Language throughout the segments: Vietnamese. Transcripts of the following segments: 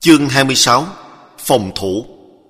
Chương 26. Phòng thủ.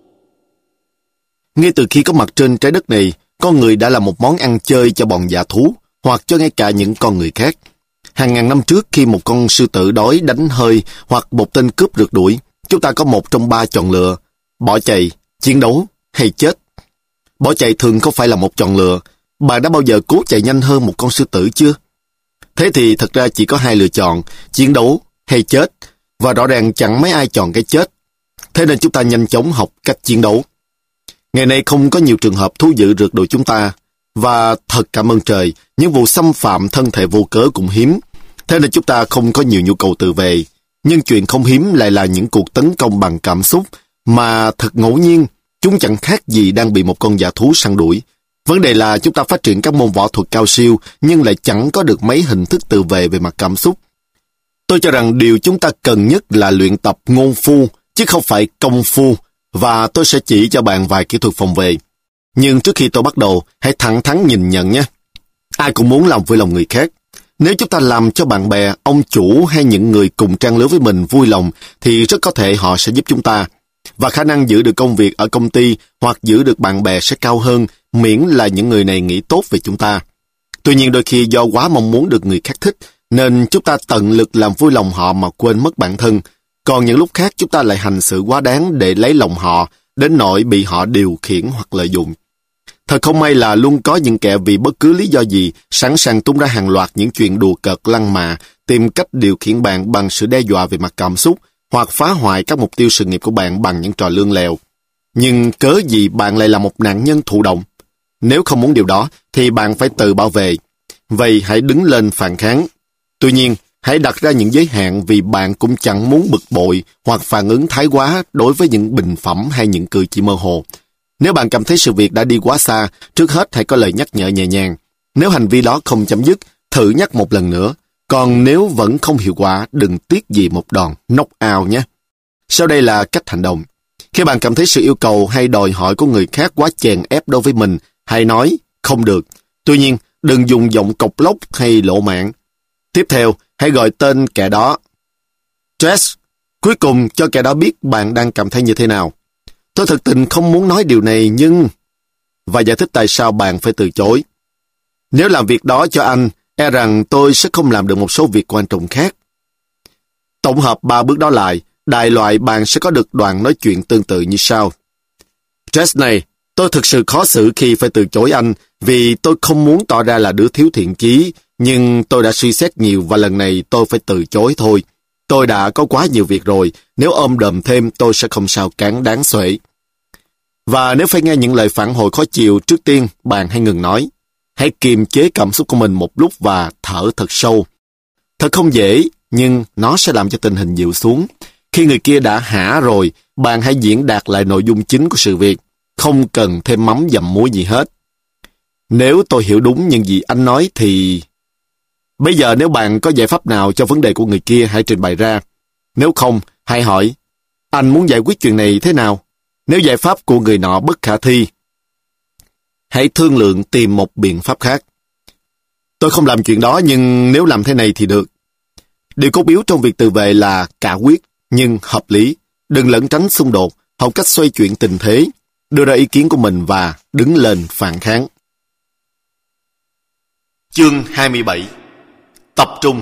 Ngay từ khi có mặt trên trái đất này, con người đã là một món ăn chơi cho bọn dã thú, hoặc cho ngay cả những con người khác. Hàng ngàn năm trước, khi một con sư tử đói đánh hơi hoặc một tên cướp rượt đuổi, chúng ta có một trong ba chọn lựa: bỏ chạy, chiến đấu hay chết. Bỏ chạy thường không phải là một chọn lựa. Bạn đã bao giờ cố chạy nhanh hơn một con sư tử chưa? Thế thì thật ra chỉ có hai lựa chọn: chiến đấu hay chết. Và rõ ràng chẳng mấy ai chọn cái chết. Thế nên chúng ta nhanh chóng học cách chiến đấu. Ngày nay không có nhiều trường hợp thú dữ rượt đuổi chúng ta. Và thật cảm ơn trời, những vụ xâm phạm thân thể vô cớ cũng hiếm. Thế nên chúng ta không có nhiều nhu cầu tự vệ. Nhưng chuyện không hiếm lại là những cuộc tấn công bằng cảm xúc, mà thật ngẫu nhiên, chúng chẳng khác gì đang bị một con dã thú săn đuổi. Vấn đề là chúng ta phát triển các môn võ thuật cao siêu, nhưng lại chẳng có được mấy hình thức tự vệ về mặt cảm xúc. Tôi cho rằng điều chúng ta cần nhất là luyện tập ngôn phu, chứ không phải công phu, và tôi sẽ chỉ cho bạn vài kỹ thuật phòng vệ. Nhưng trước khi tôi bắt đầu, hãy thẳng thắn nhìn nhận nhé. Ai cũng muốn làm vui lòng người khác. Nếu chúng ta làm cho bạn bè, ông chủ hay những người cùng trang lứa với mình vui lòng, thì rất có thể họ sẽ giúp chúng ta. Và khả năng giữ được công việc ở công ty hoặc giữ được bạn bè sẽ cao hơn, miễn là những người này nghĩ tốt về chúng ta. Tuy nhiên đôi khi do quá mong muốn được người khác thích, nên chúng ta tận lực làm vui lòng họ mà quên mất bản thân. Còn những lúc khác chúng ta lại hành xử quá đáng để lấy lòng họ, đến nỗi bị họ điều khiển hoặc lợi dụng. Thật không may là luôn có những kẻ vì bất cứ lý do gì sẵn sàng tung ra hàng loạt những chuyện đùa cợt lăng mạ, tìm cách điều khiển bạn bằng sự đe dọa về mặt cảm xúc, hoặc phá hoại các mục tiêu sự nghiệp của bạn bằng những trò lươn lẹo. Nhưng cớ gì bạn lại là một nạn nhân thụ động? Nếu không muốn điều đó, thì bạn phải tự bảo vệ. Vậy hãy đứng lên phản kháng. Tuy nhiên, hãy đặt ra những giới hạn, vì bạn cũng chẳng muốn bực bội hoặc phản ứng thái quá đối với những bình phẩm hay những cử chỉ mơ hồ. Nếu bạn cảm thấy sự việc đã đi quá xa, trước hết hãy có lời nhắc nhở nhẹ nhàng. Nếu hành vi đó không chấm dứt, thử nhắc một lần nữa. Còn nếu vẫn không hiệu quả, đừng tiếc gì một đòn knock out nhé. Sau đây là cách hành động. Khi bạn cảm thấy sự yêu cầu hay đòi hỏi của người khác quá chèn ép đối với mình, hãy nói không được. Tuy nhiên, đừng dùng giọng cộc lốc hay lộ mạng. Tiếp theo, hãy gọi tên kẻ đó. Stress. Cuối cùng, cho kẻ đó biết bạn đang cảm thấy như thế nào. Tôi thực tình không muốn nói điều này, nhưng... Và giải thích tại sao bạn phải từ chối. Nếu làm việc đó cho anh, e rằng tôi sẽ không làm được một số việc quan trọng khác. Tổng hợp 3 bước đó lại, đại loại bạn sẽ có được đoạn nói chuyện tương tự như sau. Stress này, tôi thực sự khó xử khi phải từ chối anh, vì tôi không muốn tỏ ra là đứa thiếu thiện chí, nhưng tôi đã suy xét nhiều và lần này tôi phải từ chối thôi. Tôi đã có quá nhiều việc rồi, nếu ôm đồm thêm tôi sẽ không sao cán đáng xuể. Và nếu phải nghe những lời phản hồi khó chịu, trước tiên bạn hãy ngừng nói. Hãy kiềm chế cảm xúc của mình một lúc và thở thật sâu. Thật không dễ, nhưng nó sẽ làm cho tình hình dịu xuống. Khi người kia đã hả rồi, bạn hãy diễn đạt lại nội dung chính của sự việc. Không cần thêm mắm dặm muối gì hết. Nếu tôi hiểu đúng những gì anh nói thì... Bây giờ nếu bạn có giải pháp nào cho vấn đề của người kia, hãy trình bày ra. Nếu không, hãy hỏi, anh muốn giải quyết chuyện này thế nào? Nếu giải pháp của người nọ bất khả thi, hãy thương lượng tìm một biện pháp khác. Tôi không làm chuyện đó, nhưng nếu làm thế này thì được. Điều cốt yếu trong việc tự vệ là cả quyết, nhưng hợp lý. Đừng lẩn tránh xung đột, học cách xoay chuyển tình thế, đưa ra ý kiến của mình và đứng lên phản kháng. Chương 27. Tập trung.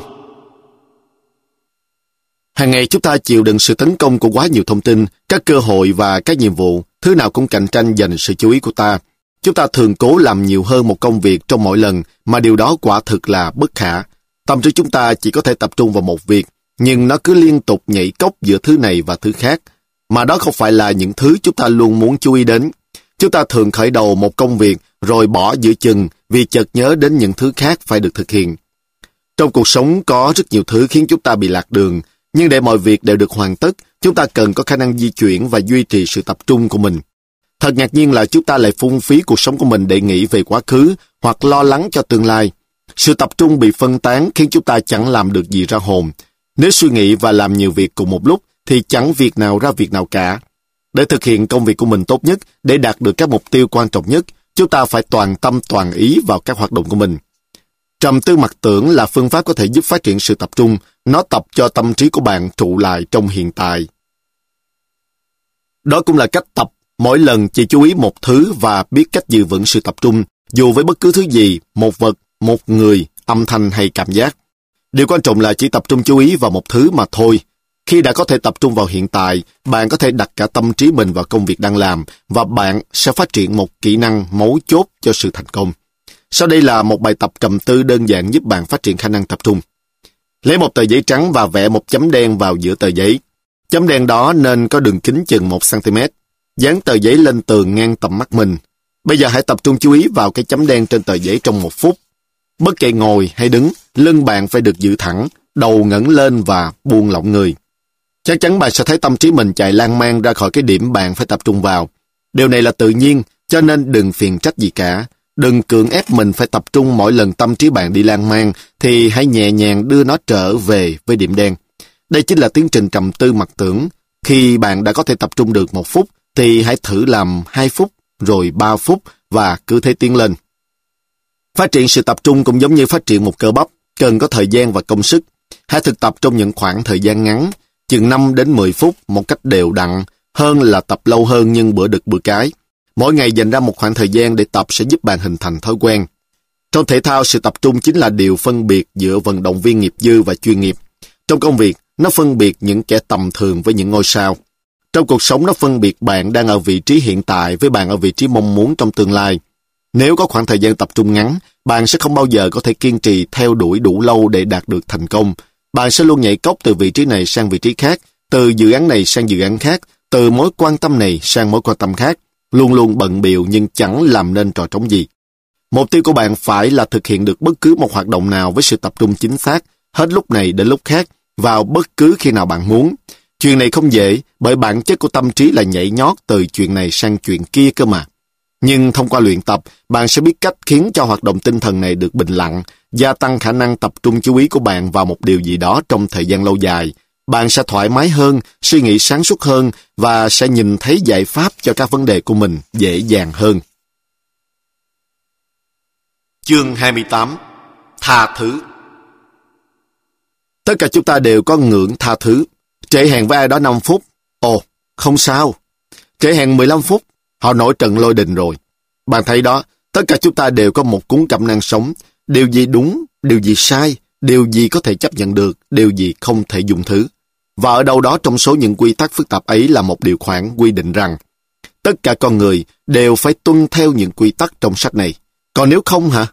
Hàng ngày chúng ta chịu đựng sự tấn công của quá nhiều thông tin, các cơ hội và các nhiệm vụ, thứ nào cũng cạnh tranh giành sự chú ý của ta. Chúng ta thường cố làm nhiều hơn một công việc trong mỗi lần, mà điều đó quả thực là bất khả. Tâm trí chúng ta chỉ có thể tập trung vào một việc, nhưng nó cứ liên tục nhảy cóc giữa thứ này và thứ khác, mà đó không phải là những thứ chúng ta luôn muốn chú ý đến. Chúng ta thường khởi đầu một công việc rồi bỏ giữa chừng vì chợt nhớ đến những thứ khác phải được thực hiện. Trong cuộc sống có rất nhiều thứ khiến chúng ta bị lạc đường, nhưng để mọi việc đều được hoàn tất, chúng ta cần có khả năng di chuyển và duy trì sự tập trung của mình. Thật ngạc nhiên là chúng ta lại phung phí cuộc sống của mình để nghĩ về quá khứ hoặc lo lắng cho tương lai. Sự tập trung bị phân tán khiến chúng ta chẳng làm được gì ra hồn. Nếu suy nghĩ và làm nhiều việc cùng một lúc thì chẳng việc nào ra việc nào cả. Để thực hiện công việc của mình tốt nhất, để đạt được các mục tiêu quan trọng nhất, chúng ta phải toàn tâm toàn ý vào các hoạt động của mình. Trầm tư mặc tưởng là phương pháp có thể giúp phát triển sự tập trung. Nó tập cho tâm trí của bạn trụ lại trong hiện tại. Đó cũng là cách tập, mỗi lần chỉ chú ý một thứ và biết cách giữ vững sự tập trung, dù với bất cứ thứ gì, một vật, một người, âm thanh hay cảm giác. Điều quan trọng là chỉ tập trung chú ý vào một thứ mà thôi. Khi đã có thể tập trung vào hiện tại, bạn có thể đặt cả tâm trí mình vào công việc đang làm và bạn sẽ phát triển một kỹ năng mấu chốt cho sự thành công. Sau đây là một bài tập trầm tư đơn giản giúp bạn phát triển khả năng tập trung. Lấy một tờ giấy trắng và vẽ một chấm đen vào giữa tờ giấy. Chấm đen đó nên có đường kính chừng 1 cm. Dán tờ giấy lên tường ngang tầm mắt mình. Bây giờ hãy tập trung chú ý vào cái chấm đen trên tờ giấy trong 1 phút. Bất kể ngồi hay đứng, lưng bạn phải được giữ thẳng, đầu ngẩng lên và buông lỏng người. Chắc chắn bạn sẽ thấy tâm trí mình chạy lan man ra khỏi cái điểm bạn phải tập trung vào. Điều này là tự nhiên, cho nên đừng phiền trách gì cả. Đừng cưỡng ép mình phải tập trung mỗi lần tâm trí bạn đi lan man, thì hãy nhẹ nhàng đưa nó trở về với điểm đen. Đây chính là tiến trình trầm tư mặc tưởng. Khi bạn đã có thể tập trung được 1 phút, thì hãy thử làm 2 phút, rồi 3 phút và cứ thế tiến lên. Phát triển sự tập trung cũng giống như phát triển một cơ bắp, cần có thời gian và công sức. Hãy thực tập trong những khoảng thời gian ngắn, chừng 5 đến 10 phút một cách đều đặn, hơn là tập lâu hơn nhưng bữa đực bữa cái. Mỗi ngày dành ra một khoảng thời gian để tập sẽ giúp bạn hình thành thói quen. Trong thể thao, sự tập trung chính là điều phân biệt giữa vận động viên nghiệp dư và chuyên nghiệp. Trong công việc, nó phân biệt những kẻ tầm thường với những ngôi sao. Trong cuộc sống, nó phân biệt bạn đang ở vị trí hiện tại với bạn ở vị trí mong muốn trong tương lai. Nếu có khoảng thời gian tập trung ngắn, bạn sẽ không bao giờ có thể kiên trì theo đuổi đủ lâu để đạt được thành công. Bạn sẽ luôn nhảy cóc từ vị trí này sang vị trí khác, từ dự án này sang dự án khác, từ mối quan tâm này sang mối quan tâm khác, luôn luôn bận bịu nhưng chẳng làm nên trò trống gì. Mục tiêu của bạn phải là thực hiện được bất cứ một hoạt động nào với sự tập trung chính xác, hết lúc này đến lúc khác, vào bất cứ khi nào bạn muốn. Chuyện này không dễ, bởi bản chất của tâm trí là nhảy nhót từ chuyện này sang chuyện kia cơ mà. Nhưng thông qua luyện tập, bạn sẽ biết cách khiến cho hoạt động tinh thần này được bình lặng, gia tăng khả năng tập trung chú ý của bạn vào một điều gì đó trong thời gian lâu dài. Bạn sẽ thoải mái hơn, suy nghĩ sáng suốt hơn và sẽ nhìn thấy giải pháp cho các vấn đề của mình dễ dàng hơn. Chương 28. Tha thứ. Tất cả chúng ta đều có ngưỡng tha thứ. Trễ hẹn với ai đó 5 phút. Ồ, không sao. Trễ hẹn 15 phút. Họ nổi trận lôi đình rồi. Bạn thấy đó, tất cả chúng ta đều có một cuốn cẩm nang sống. Điều gì đúng, điều gì sai, điều gì có thể chấp nhận được, điều gì không thể dùng thứ. Và ở đâu đó trong số những quy tắc phức tạp ấy là một điều khoản quy định rằng tất cả con người đều phải tuân theo những quy tắc trong sách này. Còn nếu không hả?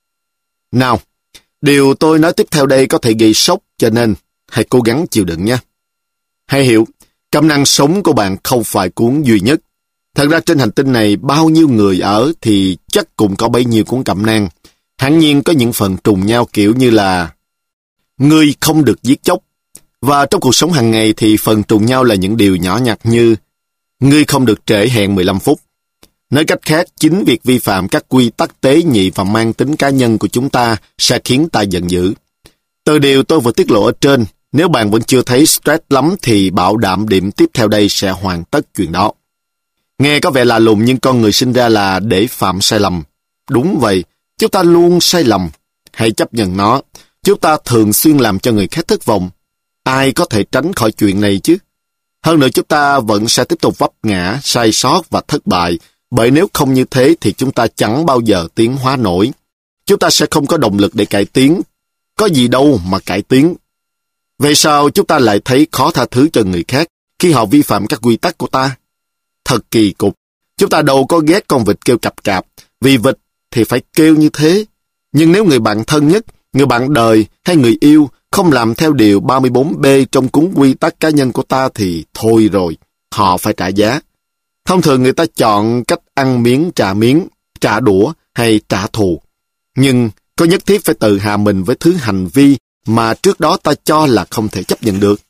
Nào, điều tôi nói tiếp theo đây có thể gây sốc, cho nên hãy cố gắng chịu đựng nha. Hãy hiểu, cẩm nang sống của bạn không phải cuốn duy nhất. Thật ra trên hành tinh này bao nhiêu người ở thì chắc cũng có bấy nhiêu cuốn cẩm nang. Hẳn nhiên có những phần trùng nhau kiểu như là ngươi không được giết chóc. Và trong cuộc sống hàng ngày thì phần trùng nhau là những điều nhỏ nhặt như ngươi không được trễ hẹn 15 phút. Nói cách khác, chính việc vi phạm các quy tắc tế nhị và mang tính cá nhân của chúng ta sẽ khiến ta giận dữ. Từ điều tôi vừa tiết lộ ở trên, nếu bạn vẫn chưa thấy stress lắm thì bảo đảm điểm tiếp theo đây sẽ hoàn tất chuyện đó. Nghe có vẻ lạ lùng nhưng con người sinh ra là để phạm sai lầm. Đúng vậy, chúng ta luôn sai lầm. Hãy chấp nhận nó. Chúng ta thường xuyên làm cho người khác thất vọng. Ai có thể tránh khỏi chuyện này chứ? Hơn nữa chúng ta vẫn sẽ tiếp tục vấp ngã, sai sót và thất bại. Bởi nếu không như thế thì chúng ta chẳng bao giờ tiến hóa nổi. Chúng ta sẽ không có động lực để cải tiến. Có gì đâu mà cải tiến. Vậy sao chúng ta lại thấy khó tha thứ cho người khác khi họ vi phạm các quy tắc của ta? Thật kỳ cục. Chúng ta đâu có ghét con vịt kêu cạp cạp, vì vịt thì phải kêu như thế. Nhưng nếu người bạn thân nhất, người bạn đời hay người yêu không làm theo điều 34B trong cuốn quy tắc cá nhân của ta thì thôi rồi, họ phải trả giá. Thông thường người ta chọn cách ăn miếng, trả đũa hay trả thù. Nhưng có nhất thiết phải tự hạ mình với thứ hành vi mà trước đó ta cho là không thể chấp nhận được.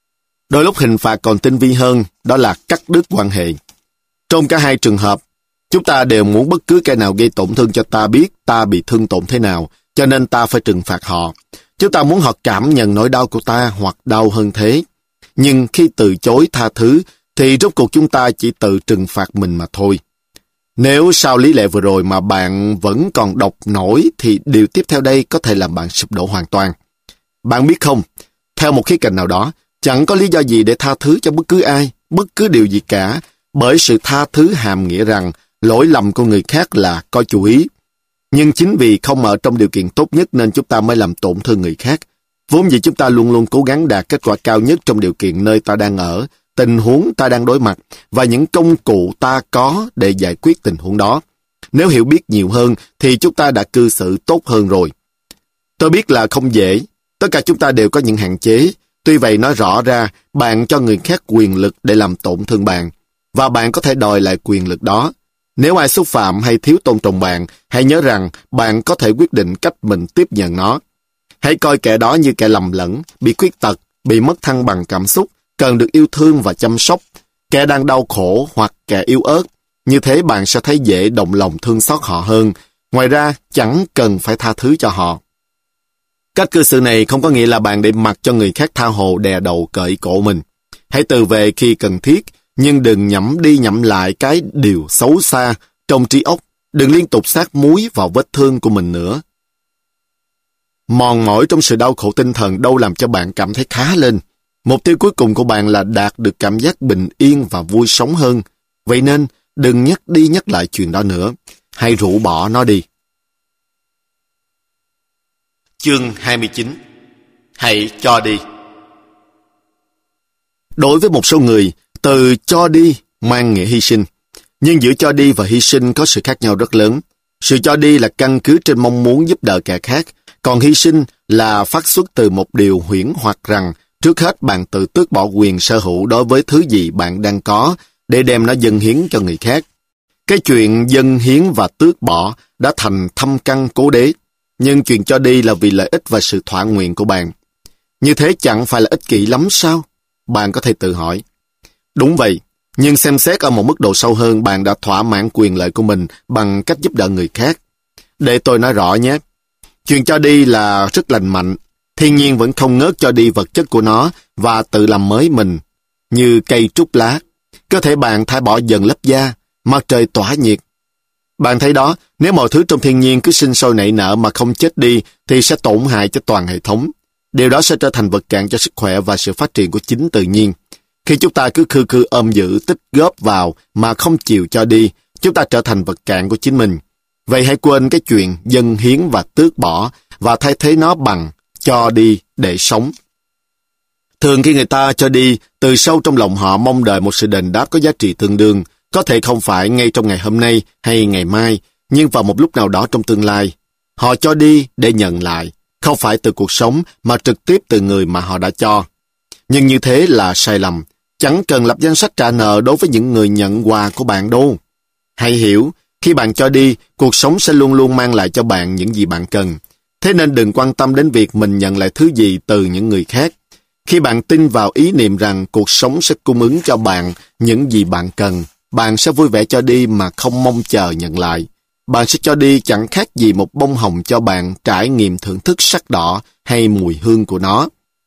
Đôi lúc hình phạt còn tinh vi hơn, đó là cắt đứt quan hệ. Trong cả hai trường hợp, chúng ta đều muốn bất cứ kẻ nào gây tổn thương cho ta biết ta bị thương tổn thế nào, cho nên ta phải trừng phạt họ. Chúng ta muốn họ cảm nhận nỗi đau của ta hoặc đau hơn thế. Nhưng khi từ chối tha thứ, thì rốt cuộc chúng ta chỉ tự trừng phạt mình mà thôi. Nếu sau lý lẽ vừa rồi mà bạn vẫn còn đọc nổi, thì điều tiếp theo đây có thể làm bạn sụp đổ hoàn toàn. Bạn biết không, theo một khía cạnh nào đó, chẳng có lý do gì để tha thứ cho bất cứ ai. bất cứ điều gì cả, bởi sự tha thứ hàm nghĩa rằng lỗi lầm của người khác là có chủ ý. Nhưng chính vì không ở trong điều kiện tốt nhất nên chúng ta mới làm tổn thương người khác. Vốn dĩ chúng ta luôn luôn cố gắng đạt kết quả cao nhất trong điều kiện nơi ta đang ở, tình huống ta đang đối mặt và những công cụ ta có để giải quyết tình huống đó. Nếu hiểu biết nhiều hơn thì chúng ta đã cư xử tốt hơn rồi. Tôi biết là không dễ, tất cả chúng ta đều có những hạn chế. Tuy vậy nói rõ ra, bạn cho người khác quyền lực để làm tổn thương bạn, và bạn có thể đòi lại quyền lực đó. Nếu ai xúc phạm hay thiếu tôn trọng bạn, hãy nhớ rằng bạn có thể quyết định cách mình tiếp nhận nó. Hãy coi kẻ đó như kẻ lầm lẫn, bị khuyết tật, bị mất thăng bằng cảm xúc, cần được yêu thương và chăm sóc, kẻ đang đau khổ hoặc kẻ yếu ớt. Như thế bạn sẽ thấy dễ động lòng thương xót họ hơn. Ngoài ra, chẳng cần phải tha thứ cho họ. Cách cư xử này không có nghĩa là bạn để mặc cho người khác tha hồ đè đầu cởi cổ mình. Hãy từ về khi cần thiết, nhưng đừng nhẩm đi nhẩm lại cái điều xấu xa trong trí óc. Đừng liên tục sát muối vào vết thương của mình nữa. Mòn mỏi trong sự đau khổ tinh thần đâu làm cho bạn cảm thấy khá lên. Mục tiêu cuối cùng của bạn là đạt được cảm giác bình yên và vui sống hơn. Vậy nên, đừng nhắc đi nhắc lại chuyện đó nữa. Hãy rũ bỏ nó đi. Chương 29. Hãy cho đi. Đối với một số người, từ cho đi mang nghĩa hy sinh. Nhưng giữa cho đi và hy sinh có sự khác nhau rất lớn. Sự cho đi là căn cứ trên mong muốn giúp đỡ kẻ khác, còn hy sinh là phát xuất từ một điều huyễn hoặc rằng trước hết bạn tự tước bỏ quyền sở hữu đối với thứ gì bạn đang có để đem nó dâng hiến cho người khác. Cái chuyện dâng hiến và tước bỏ đã thành thâm căn cố đế, nhưng chuyện cho đi là vì lợi ích và sự thỏa nguyện của bạn. Như thế chẳng phải là ích kỷ lắm sao? Bạn có thể tự hỏi. Đúng vậy, nhưng xem xét ở một mức độ sâu hơn, bạn đã thỏa mãn quyền lợi của mình bằng cách giúp đỡ người khác. Để tôi nói rõ nhé. Chuyện cho đi là rất lành mạnh. Thiên nhiên vẫn không ngớt cho đi vật chất của nó và tự làm mới mình. Như cây trút lá, cơ thể bạn thải bỏ dần lớp da, mặt trời tỏa nhiệt. Bạn thấy đó, nếu mọi thứ trong thiên nhiên cứ sinh sôi nảy nở mà không chết đi thì sẽ tổn hại cho toàn hệ thống. Điều đó sẽ trở thành vật cản cho sức khỏe và sự phát triển của chính tự nhiên. Khi chúng ta cứ khư khư ôm giữ, tích góp vào mà không chịu cho đi, chúng ta trở thành vật cản của chính mình. Vậy hãy quên cái chuyện dâng hiến và tước bỏ và thay thế nó bằng cho đi để sống. Thường khi người ta cho đi, từ sâu trong lòng họ mong đợi một sự đền đáp có giá trị tương đương, có thể không phải ngay trong ngày hôm nay hay ngày mai, nhưng vào một lúc nào đó trong tương lai. Họ cho đi để nhận lại, không phải từ cuộc sống mà trực tiếp từ người mà họ đã cho. Nhưng như thế là sai lầm. Chẳng cần lập danh sách trả nợ đối với những người nhận quà của bạn đâu. Hãy hiểu, khi bạn cho đi, cuộc sống sẽ luôn luôn mang lại cho bạn những gì bạn cần. Thế nên đừng quan tâm đến việc mình nhận lại thứ gì từ những người khác. Khi bạn tin vào ý niệm rằng cuộc sống sẽ cung ứng cho bạn những gì bạn cần, bạn sẽ vui vẻ cho đi mà không mong chờ nhận lại. Bạn sẽ cho đi chẳng khác gì một bông hồng cho bạn trải nghiệm thưởng thức sắc đỏ hay mùi hương của nó.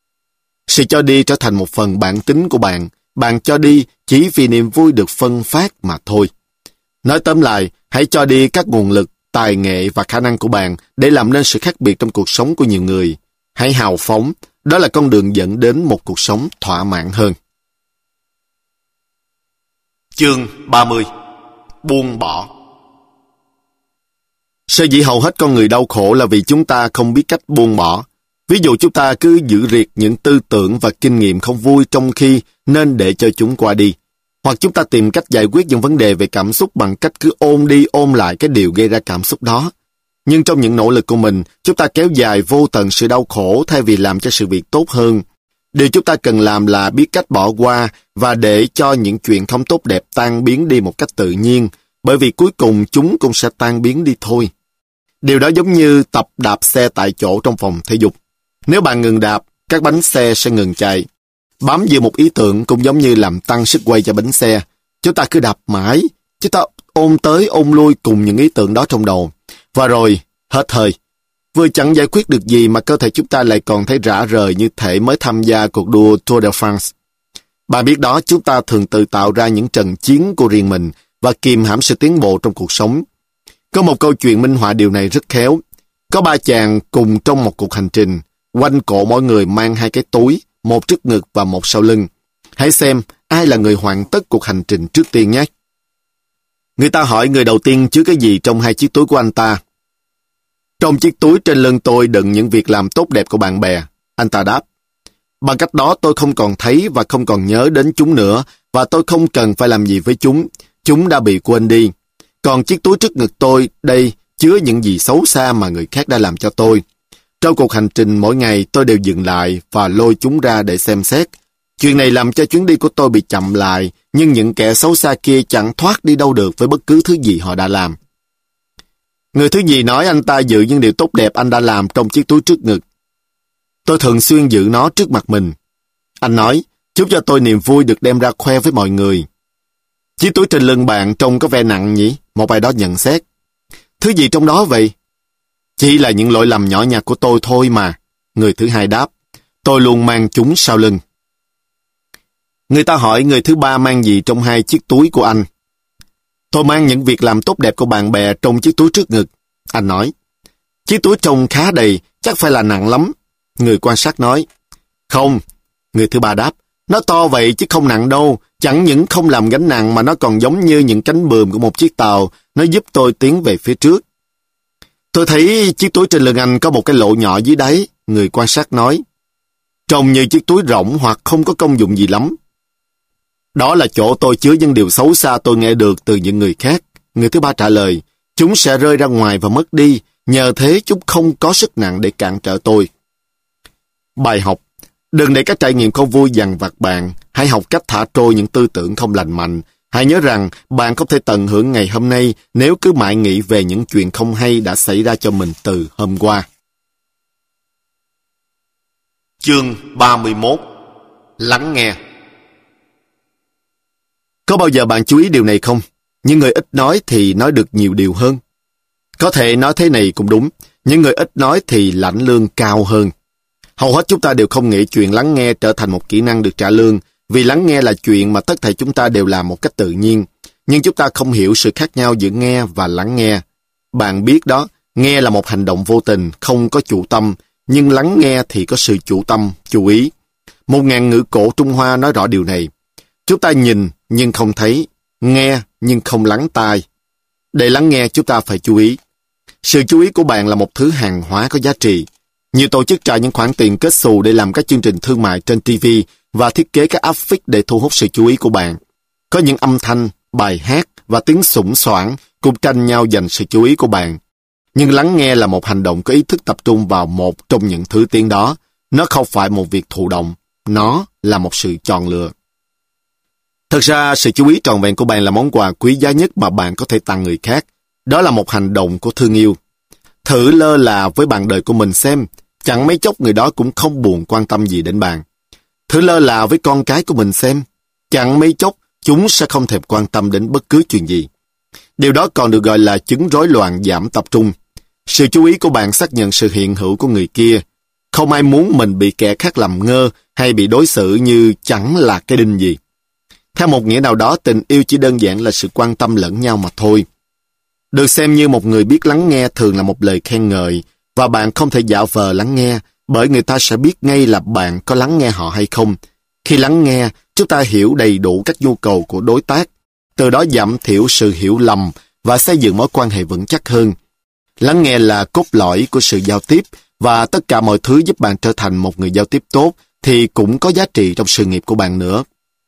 Sự cho đi trở thành một phần bản tính của bạn. Bạn cho đi chỉ vì niềm vui được phân phát mà thôi. Nói tóm lại, hãy cho đi các nguồn lực, tài nghệ và khả năng của bạn để làm nên sự khác biệt trong cuộc sống của nhiều người. Hãy hào phóng, đó là con đường dẫn đến một cuộc sống thỏa mãn hơn. Chương 30. Buông bỏ. Sở dĩ hầu hết con người đau khổ là vì chúng ta không biết cách buông bỏ. Ví dụ chúng ta cứ giữ riệt những tư tưởng và kinh nghiệm không vui trong khi nên để cho chúng qua đi. Hoặc chúng ta tìm cách giải quyết những vấn đề về cảm xúc bằng cách cứ ôm đi ôm lại cái điều gây ra cảm xúc đó. Nhưng trong những nỗ lực của mình, chúng ta kéo dài vô tận sự đau khổ thay vì làm cho sự việc tốt hơn. Điều chúng ta cần làm là biết cách bỏ qua và để cho những chuyện không tốt đẹp tan biến đi một cách tự nhiên, bởi vì cuối cùng chúng cũng sẽ tan biến đi thôi. Điều đó giống như tập đạp xe tại chỗ trong phòng thể dục. Nếu bạn ngừng đạp, các bánh xe sẽ ngừng chạy. Bám vào một ý tưởng cũng giống như làm tăng sức quay cho bánh xe. Chúng ta cứ đạp mãi, chúng ta ôm tới ôm lui cùng những ý tưởng đó trong đầu. Và rồi, hết hơi. Vừa chẳng giải quyết được gì mà cơ thể chúng ta lại còn thấy rã rời như thể mới tham gia cuộc đua Tour de France. Bạn biết đó, chúng ta thường tự tạo ra những trận chiến của riêng mình và kìm hãm sự tiến bộ trong cuộc sống. Có một câu chuyện minh họa điều này rất khéo. Có 3 chàng cùng trong một cuộc hành trình. Quanh cổ mỗi người mang 2 cái túi, một trước ngực và một sau lưng. Hãy xem ai là người hoàn tất cuộc hành trình trước tiên nhé. Người ta hỏi người đầu tiên chứa cái gì trong 2 chiếc túi của anh ta. Trong chiếc túi trên lưng tôi đựng những việc làm tốt đẹp của bạn bè, anh ta đáp. Bằng cách đó tôi không còn thấy và không còn nhớ đến chúng nữa, và tôi không cần phải làm gì với chúng. Chúng đã bị quên đi. Còn chiếc túi trước ngực tôi, đây, chứa những gì xấu xa mà người khác đã làm cho tôi. Trong cuộc hành trình mỗi ngày tôi đều dừng lại và lôi chúng ra để xem xét. Chuyện này làm cho chuyến đi của tôi bị chậm lại, nhưng những kẻ xấu xa kia chẳng thoát đi đâu được với bất cứ thứ gì họ đã làm. Người thứ nhì nói anh ta giữ những điều tốt đẹp anh đã làm trong chiếc túi trước ngực. Tôi thường xuyên giữ nó trước mặt mình. Anh nói, chúc cho tôi niềm vui được đem ra khoe với mọi người. Chiếc túi trên lưng bạn trông có vẻ nặng nhỉ? Một ai đó nhận xét. Thứ gì trong đó vậy? Chỉ là những lỗi lầm nhỏ nhặt của tôi thôi mà. Người thứ hai đáp. Tôi luôn mang chúng sau lưng. Người ta hỏi người thứ ba mang gì trong 2 chiếc túi của anh. Tôi mang những việc làm tốt đẹp của bạn bè trong chiếc túi trước ngực. Anh nói. Chiếc túi trông khá đầy, chắc phải là nặng lắm. Người quan sát nói. Không. Người thứ ba đáp. Nó to vậy chứ không nặng đâu. Chẳng những không làm gánh nặng mà nó còn giống như những cánh buồm của một chiếc tàu. Nó giúp tôi tiến về phía trước. Tôi thấy chiếc túi trên lưng anh có một cái lỗ nhỏ dưới đáy. Người quan sát nói. Trông như chiếc túi rỗng hoặc không có công dụng gì lắm. Đó là chỗ tôi chứa những điều xấu xa tôi nghe được từ những người khác. Người thứ ba trả lời. Chúng sẽ rơi ra ngoài và mất đi. Nhờ thế chúng không có sức nặng để cản trở tôi. Bài học. Đừng để các trải nghiệm không vui dằn vặt bạn. Hãy học cách thả trôi những tư tưởng không lành mạnh. Hãy nhớ rằng bạn không thể tận hưởng ngày hôm nay nếu cứ mãi nghĩ về những chuyện không hay đã xảy ra cho mình từ hôm qua. Chương 31. Lắng nghe. Có bao giờ bạn chú ý điều này không? Những người ít nói thì nói được nhiều điều hơn. Có thể nói thế này cũng đúng. Những người ít nói thì lãnh lương cao hơn. Hầu hết chúng ta đều không nghĩ chuyện lắng nghe trở thành một kỹ năng được trả lương, vì lắng nghe là chuyện mà tất thảy chúng ta đều làm một cách tự nhiên. Nhưng chúng ta không hiểu sự khác nhau giữa nghe và lắng nghe. Bạn biết đó, nghe là một hành động vô tình, không có chủ tâm, nhưng lắng nghe thì có sự chủ tâm, chú ý. Một ngạn ngữ cổ Trung Hoa nói rõ điều này. Chúng ta nhìn nhưng không thấy, nghe nhưng không lắng tai. Để lắng nghe chúng ta phải chú ý. Sự chú ý của bạn là một thứ hàng hóa có giá trị. Nhiều tổ chức trả những khoản tiền kết xù để làm các chương trình thương mại trên TV và thiết kế các áp phích để thu hút sự chú ý của bạn. Có những âm thanh, bài hát và tiếng xủng xoảng cũng tranh nhau giành sự chú ý của bạn. Nhưng lắng nghe là một hành động có ý thức tập trung vào một trong những thứ tiếng đó. Nó không phải một việc thụ động. Nó là một sự chọn lựa. Thật ra, sự chú ý trọn vẹn của bạn là món quà quý giá nhất mà bạn có thể tặng người khác. Đó là một hành động của thương yêu. Thử lơ là với bạn đời của mình xem, chẳng mấy chốc người đó cũng không buồn quan tâm gì đến bạn. Thử lơ là với con cái của mình xem, chẳng mấy chốc chúng sẽ không thèm quan tâm đến bất cứ chuyện gì. Điều đó còn được gọi là chứng rối loạn giảm tập trung. Sự chú ý của bạn xác nhận sự hiện hữu của người kia. Không ai muốn mình bị kẻ khác làm ngơ hay bị đối xử như chẳng là cái đinh gì. Theo một nghĩa nào đó, tình yêu chỉ đơn giản là sự quan tâm lẫn nhau mà thôi. Được xem như một người biết lắng nghe thường là một lời khen ngợi, và bạn không thể giả vờ lắng nghe, bởi người ta sẽ biết ngay là bạn có lắng nghe họ hay không. Khi lắng nghe, chúng ta hiểu đầy đủ các nhu cầu của đối tác, từ đó giảm thiểu sự hiểu lầm và xây dựng mối quan hệ vững chắc hơn. Lắng nghe là cốt lõi của sự giao tiếp, và tất cả mọi thứ giúp bạn trở thành một người giao tiếp tốt thì cũng có giá trị trong sự nghiệp của bạn nữa.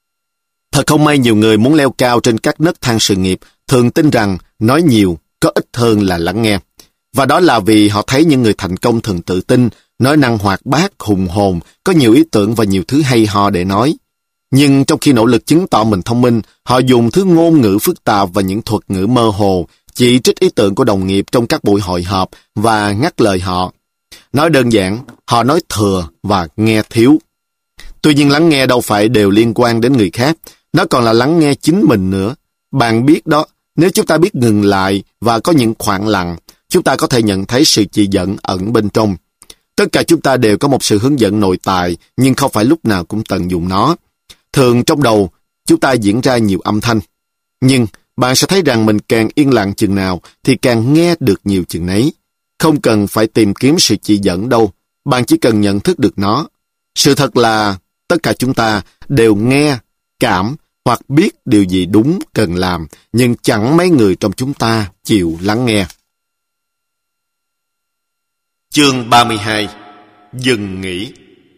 Thật không may nhiều người muốn leo cao trên các nấc thang sự nghiệp thường tin rằng nói nhiều có ích hơn là lắng nghe. Và đó là vì họ thấy những người thành công thường tự tin, nói năng hoạt bát, hùng hồn, có nhiều ý tưởng và nhiều thứ hay ho để nói. Nhưng trong khi nỗ lực chứng tỏ mình thông minh, họ dùng thứ ngôn ngữ phức tạp và những thuật ngữ mơ hồ, chỉ trích ý tưởng của đồng nghiệp trong các buổi hội họp và ngắt lời họ. Nói đơn giản, họ nói thừa và nghe thiếu. Tuy nhiên lắng nghe đâu phải đều liên quan đến người khác, nó còn là lắng nghe chính mình nữa. Bạn biết đó, nếu chúng ta biết ngừng lại và có những khoảng lặng, chúng ta có thể nhận thấy sự chỉ dẫn ẩn bên trong. Tất cả chúng ta đều có một sự hướng dẫn nội tại, nhưng không phải lúc nào cũng tận dụng nó. Thường trong đầu, chúng ta diễn ra nhiều âm thanh. Nhưng bạn sẽ thấy rằng mình càng yên lặng chừng nào thì càng nghe được nhiều chừng nấy. Không cần phải tìm kiếm sự chỉ dẫn đâu, bạn chỉ cần nhận thức được nó. Sự thật là tất cả chúng ta đều nghe cảm hoặc biết điều gì đúng cần làm, nhưng chẳng mấy người trong chúng ta chịu lắng nghe. Chương 32. Dừng nghỉ.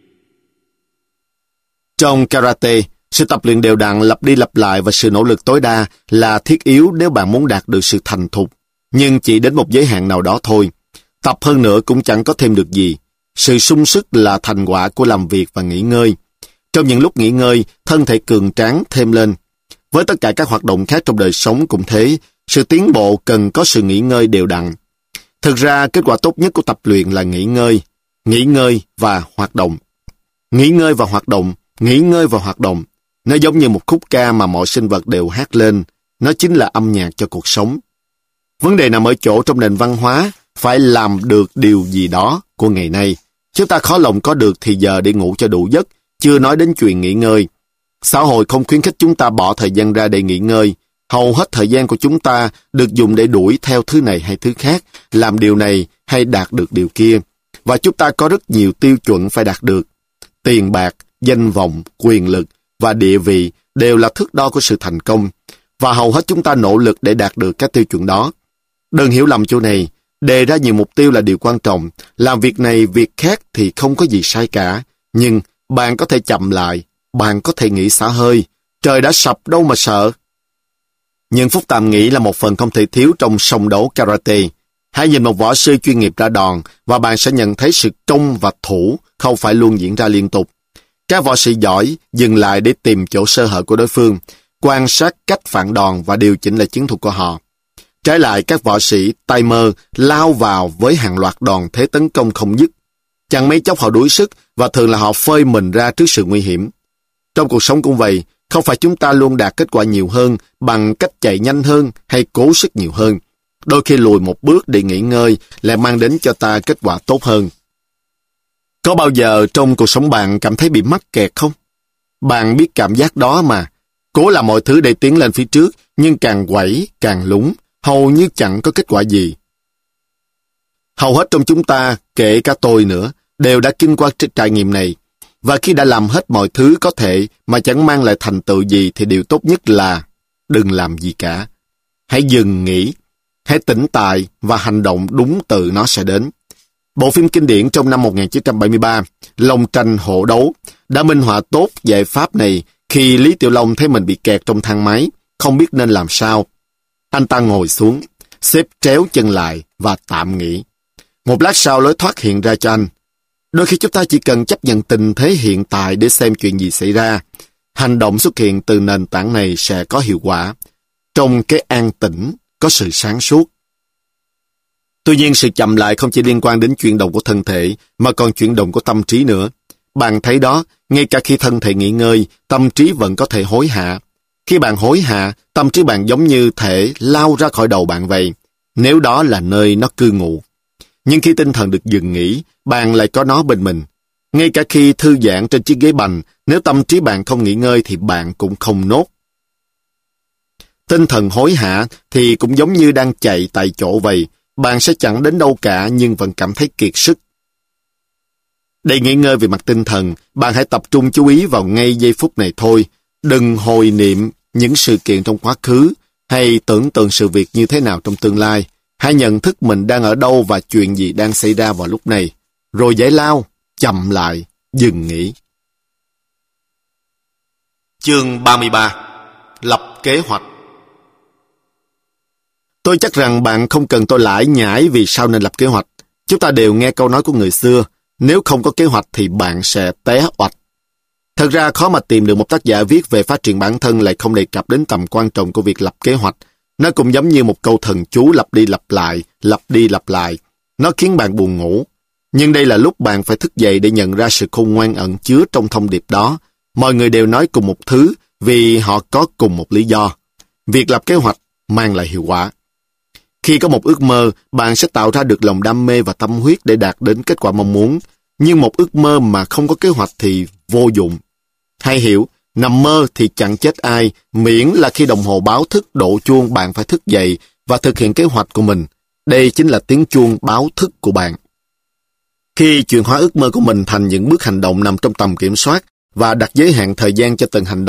Trong karate, sự tập luyện đều đặn lặp đi lặp lại và sự nỗ lực tối đa là thiết yếu nếu bạn muốn đạt được sự thành thục, nhưng chỉ đến một giới hạn nào đó thôi. Tập hơn nữa cũng chẳng có thêm được gì. Sự sung sức là thành quả của làm việc và nghỉ ngơi. Trong những lúc nghỉ ngơi, thân thể cường tráng thêm lên. Với tất cả các hoạt động khác trong đời sống cũng thế, sự tiến bộ cần có sự nghỉ ngơi đều đặn. Thực ra, kết quả tốt nhất của tập luyện là nghỉ ngơi và hoạt động. Nghỉ ngơi và hoạt động, nghỉ ngơi và hoạt động. Nó giống như một khúc ca mà mọi sinh vật đều hát lên. Nó chính là âm nhạc cho cuộc sống. Vấn đề nằm ở chỗ trong nền văn hóa phải làm được điều gì đó của ngày nay. Chúng ta khó lòng có được thì giờ để ngủ cho đủ giấc, chưa nói đến chuyện nghỉ ngơi. Xã hội không khuyến khích chúng ta bỏ thời gian ra để nghỉ ngơi. Hầu hết thời gian của chúng ta được dùng để đuổi theo thứ này hay thứ khác, làm điều này hay đạt được điều kia. Và chúng ta có rất nhiều tiêu chuẩn phải đạt được. Tiền bạc, danh vọng, quyền lực và địa vị đều là thước đo của sự thành công. Và hầu hết chúng ta nỗ lực để đạt được các tiêu chuẩn đó. Đừng hiểu lầm chỗ này, đề ra nhiều mục tiêu là điều quan trọng. Làm việc này, việc khác thì không có gì sai cả. Nhưng bạn có thể chậm lại, bạn có thể nghỉ xả hơi. Trời đã sập đâu mà sợ. Nhưng phút tạm nghỉ là một phần không thể thiếu trong song đấu karate. Hãy nhìn một võ sư chuyên nghiệp ra đòn và bạn sẽ nhận thấy sự công và thủ không phải luôn diễn ra liên tục. Các võ sĩ giỏi dừng lại để tìm chỗ sơ hở của đối phương, quan sát cách phản đòn và điều chỉnh lại chiến thuật của họ. Trái lại, các võ sĩ tay mơ lao vào với hàng loạt đòn thế tấn công không dứt. Chẳng mấy chốc họ đuối sức và thường là họ phơi mình ra trước sự nguy hiểm. Trong cuộc sống cũng vậy, không phải chúng ta luôn đạt kết quả nhiều hơn bằng cách chạy nhanh hơn hay cố sức nhiều hơn. Đôi khi lùi một bước để nghỉ ngơi lại mang đến cho ta kết quả tốt hơn. Có bao giờ trong cuộc sống bạn cảm thấy bị mắc kẹt không? Bạn biết cảm giác đó mà. Cố làm mọi thứ để tiến lên phía trước, nhưng càng quẩy, càng lún, hầu như chẳng có kết quả gì. Hầu hết trong chúng ta, kể cả tôi nữa, đều đã kinh qua trải nghiệm này. Và khi đã làm hết mọi thứ có thể mà chẳng mang lại thành tựu gì thì điều tốt nhất là đừng làm gì cả. Hãy dừng nghỉ, hãy tĩnh tại và hành động đúng tự nó sẽ đến. Bộ phim kinh điển trong năm 1973, Long tranh hổ đấu, đã minh họa tốt giải pháp này khi Lý Tiểu Long thấy mình bị kẹt trong thang máy, không biết nên làm sao. Anh ta ngồi xuống, xếp tréo chân lại và tạm nghỉ. Một lát sau lối thoát hiện ra cho anh. Đôi khi chúng ta chỉ cần chấp nhận tình thế hiện tại để xem chuyện gì xảy ra. Hành động xuất hiện từ nền tảng này sẽ có hiệu quả. Trong cái an tĩnh, có sự sáng suốt. Tuy nhiên, sự chậm lại không chỉ liên quan đến chuyển động của thân thể, mà còn chuyển động của tâm trí nữa. Bạn thấy đó, ngay cả khi thân thể nghỉ ngơi, tâm trí vẫn có thể hối hả. Khi bạn hối hả, tâm trí bạn giống như thể lao ra khỏi đầu bạn vậy, nếu đó là nơi nó cư ngụ. Nhưng khi tinh thần được dừng nghỉ, bạn lại có nó bên mình. Ngay cả khi thư giãn trên chiếc ghế bành, nếu tâm trí bạn không nghỉ ngơi thì bạn cũng không nốt. Tinh thần hối hả thì cũng giống như đang chạy tại chỗ vậy. Bạn sẽ chẳng đến đâu cả nhưng vẫn cảm thấy kiệt sức. Để nghỉ ngơi về mặt tinh thần, bạn hãy tập trung chú ý vào ngay giây phút này thôi. Đừng hồi niệm những sự kiện trong quá khứ hay tưởng tượng sự việc như thế nào trong tương lai. Hãy nhận thức mình đang ở đâu và chuyện gì đang xảy ra vào lúc này. Rồi giải lao, chậm lại, dừng nghỉ. Chương 33. Lập kế hoạch. Tôi chắc rằng bạn không cần tôi lải nhải vì sao nên lập kế hoạch. Chúng ta đều nghe câu nói của người xưa, nếu không có kế hoạch thì bạn sẽ té oạch. Thật ra khó mà tìm được một tác giả viết về phát triển bản thân lại không đề cập đến tầm quan trọng của việc lập kế hoạch. Nó cũng giống như một câu thần chú lặp đi lặp lại. Nó khiến bạn buồn ngủ. Nhưng đây là lúc bạn phải thức dậy để nhận ra sự khôn ngoan ẩn chứa trong thông điệp đó. Mọi người đều nói cùng một thứ vì họ có cùng một lý do. Việc lập kế hoạch mang lại hiệu quả. Khi có một ước mơ, bạn sẽ tạo ra được lòng đam mê và tâm huyết để đạt đến kết quả mong muốn. Nhưng một ước mơ mà không có kế hoạch thì vô dụng. Hay hiểu, nằm mơ thì chẳng chết ai, miễn là khi đồng hồ báo thức đổ chuông bạn phải thức dậy và thực hiện kế hoạch của mình. Đây chính là tiếng chuông báo thức của bạn. Khi chuyển hóa ước mơ của mình thành những bước hành động nằm trong tầm kiểm soát và đặt giới hạn thời gian cho từng hành động,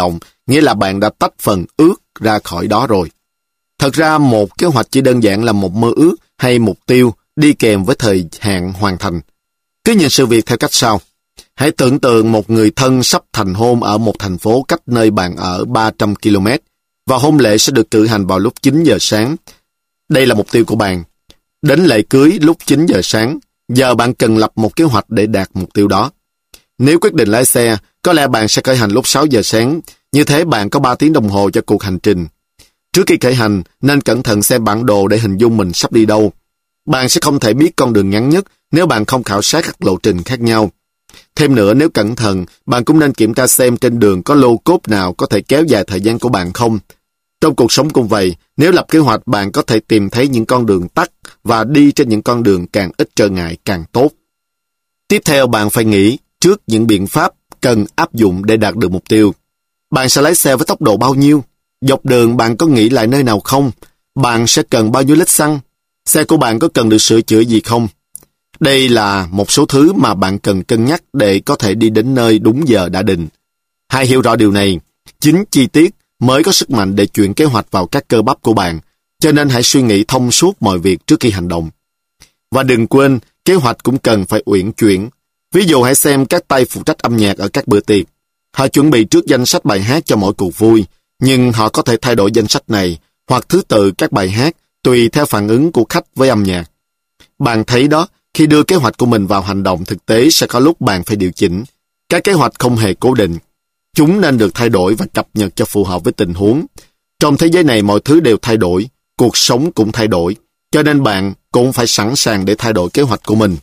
nghĩa là bạn đã tách phần ước ra khỏi đó rồi. Thật ra một kế hoạch chỉ đơn giản là một mơ ước hay mục tiêu đi kèm với thời hạn hoàn thành. Cứ nhìn sự việc theo cách sau. Hãy tưởng tượng một người thân sắp thành hôn ở một thành phố cách nơi bạn ở 300 km và hôn lễ sẽ được cử hành vào lúc 9 giờ sáng. Đây là mục tiêu của bạn. Đến lễ cưới lúc 9 giờ sáng, giờ bạn cần lập một kế hoạch để đạt mục tiêu đó. Nếu quyết định lái xe, có lẽ bạn sẽ khởi hành lúc 6 giờ sáng, như thế bạn có 3 tiếng đồng hồ cho cuộc hành trình. Trước khi khởi hành, nên cẩn thận xem bản đồ để hình dung mình sắp đi đâu. Bạn sẽ không thể biết con đường ngắn nhất nếu bạn không khảo sát các lộ trình khác nhau. Thêm nữa, nếu cẩn thận, bạn cũng nên kiểm tra xem trên đường có lô cốt nào có thể kéo dài thời gian của bạn không. Trong cuộc sống cũng vậy, nếu lập kế hoạch bạn có thể tìm thấy những con đường tắt và đi trên những con đường càng ít trở ngại càng tốt. Tiếp theo bạn phải nghĩ trước những biện pháp cần áp dụng để đạt được mục tiêu. Bạn sẽ lái xe với tốc độ bao nhiêu? Dọc đường bạn có nghĩ lại nơi nào không? Bạn sẽ cần bao nhiêu lít xăng? Xe của bạn có cần được sửa chữa gì không? Đây là một số thứ mà bạn cần cân nhắc để có thể đi đến nơi đúng giờ đã định. Hãy hiểu rõ điều này, chính chi tiết mới có sức mạnh để chuyển kế hoạch vào các cơ bắp của bạn, cho nên hãy suy nghĩ thông suốt mọi việc trước khi hành động. Và đừng quên, kế hoạch cũng cần phải uyển chuyển. Ví dụ hãy xem các tay phụ trách âm nhạc ở các bữa tiệc. Họ chuẩn bị trước danh sách bài hát cho mỗi cuộc vui, nhưng họ có thể thay đổi danh sách này hoặc thứ tự các bài hát tùy theo phản ứng của khách với âm nhạc. Bạn thấy đó, khi đưa kế hoạch của mình vào hành động thực tế sẽ có lúc bạn phải điều chỉnh. Các kế hoạch không hề cố định. Chúng nên được thay đổi và cập nhật cho phù hợp với tình huống. Trong thế giới này mọi thứ đều thay đổi, cuộc sống cũng thay đổi, cho nên bạn cũng phải sẵn sàng để thay đổi kế hoạch của mình.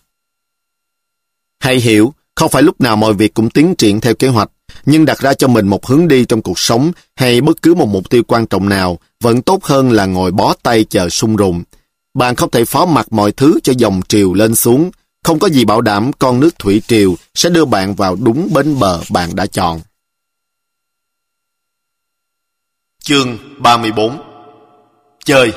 Hãy hiểu, không phải lúc nào mọi việc cũng tiến triển theo kế hoạch, nhưng đặt ra cho mình một hướng đi trong cuộc sống hay bất cứ một mục tiêu quan trọng nào vẫn tốt hơn là ngồi bó tay chờ sung rụng. Bạn không thể phó mặc mọi thứ cho dòng triều lên xuống, không có gì bảo đảm con nước thủy triều sẽ đưa bạn vào đúng bến bờ bạn đã chọn. Chương 34. Chơi.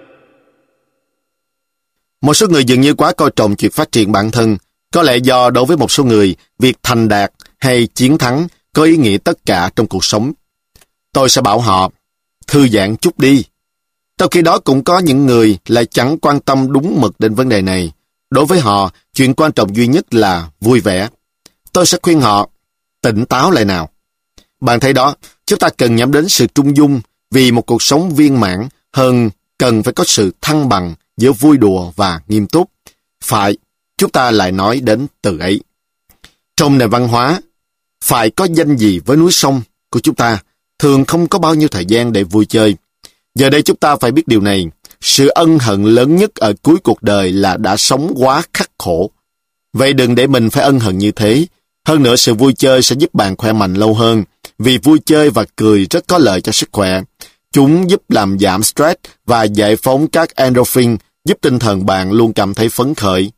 Một số người dường như quá coi trọng chuyện phát triển bản thân. Có lẽ do đối với một số người, việc thành đạt hay chiến thắng có ý nghĩa tất cả trong cuộc sống. Tôi sẽ bảo họ, thư giãn chút đi. Trong khi đó cũng có những người lại chẳng quan tâm đúng mực đến vấn đề này. Đối với họ, chuyện quan trọng duy nhất là vui vẻ. Tôi sẽ khuyên họ, tỉnh táo lại nào. Bạn thấy đó, chúng ta cần nhắm đến sự trung dung vì một cuộc sống viên mãn hơn cần phải có sự thăng bằng giữa vui đùa và nghiêm túc. Phải, chúng ta lại nói đến từ ấy. Trong nền văn hóa, phải có danh gì với núi sông của chúng ta, thường không có bao nhiêu thời gian để vui chơi. Giờ đây chúng ta phải biết điều này, sự ân hận lớn nhất ở cuối cuộc đời là đã sống quá khắc khổ. Vậy đừng để mình phải ân hận như thế. Hơn nữa sự vui chơi sẽ giúp bạn khỏe mạnh lâu hơn, vì vui chơi và cười rất có lợi cho sức khỏe. Chúng giúp làm giảm stress và giải phóng các endorphin, giúp tinh thần bạn luôn cảm thấy phấn khởi.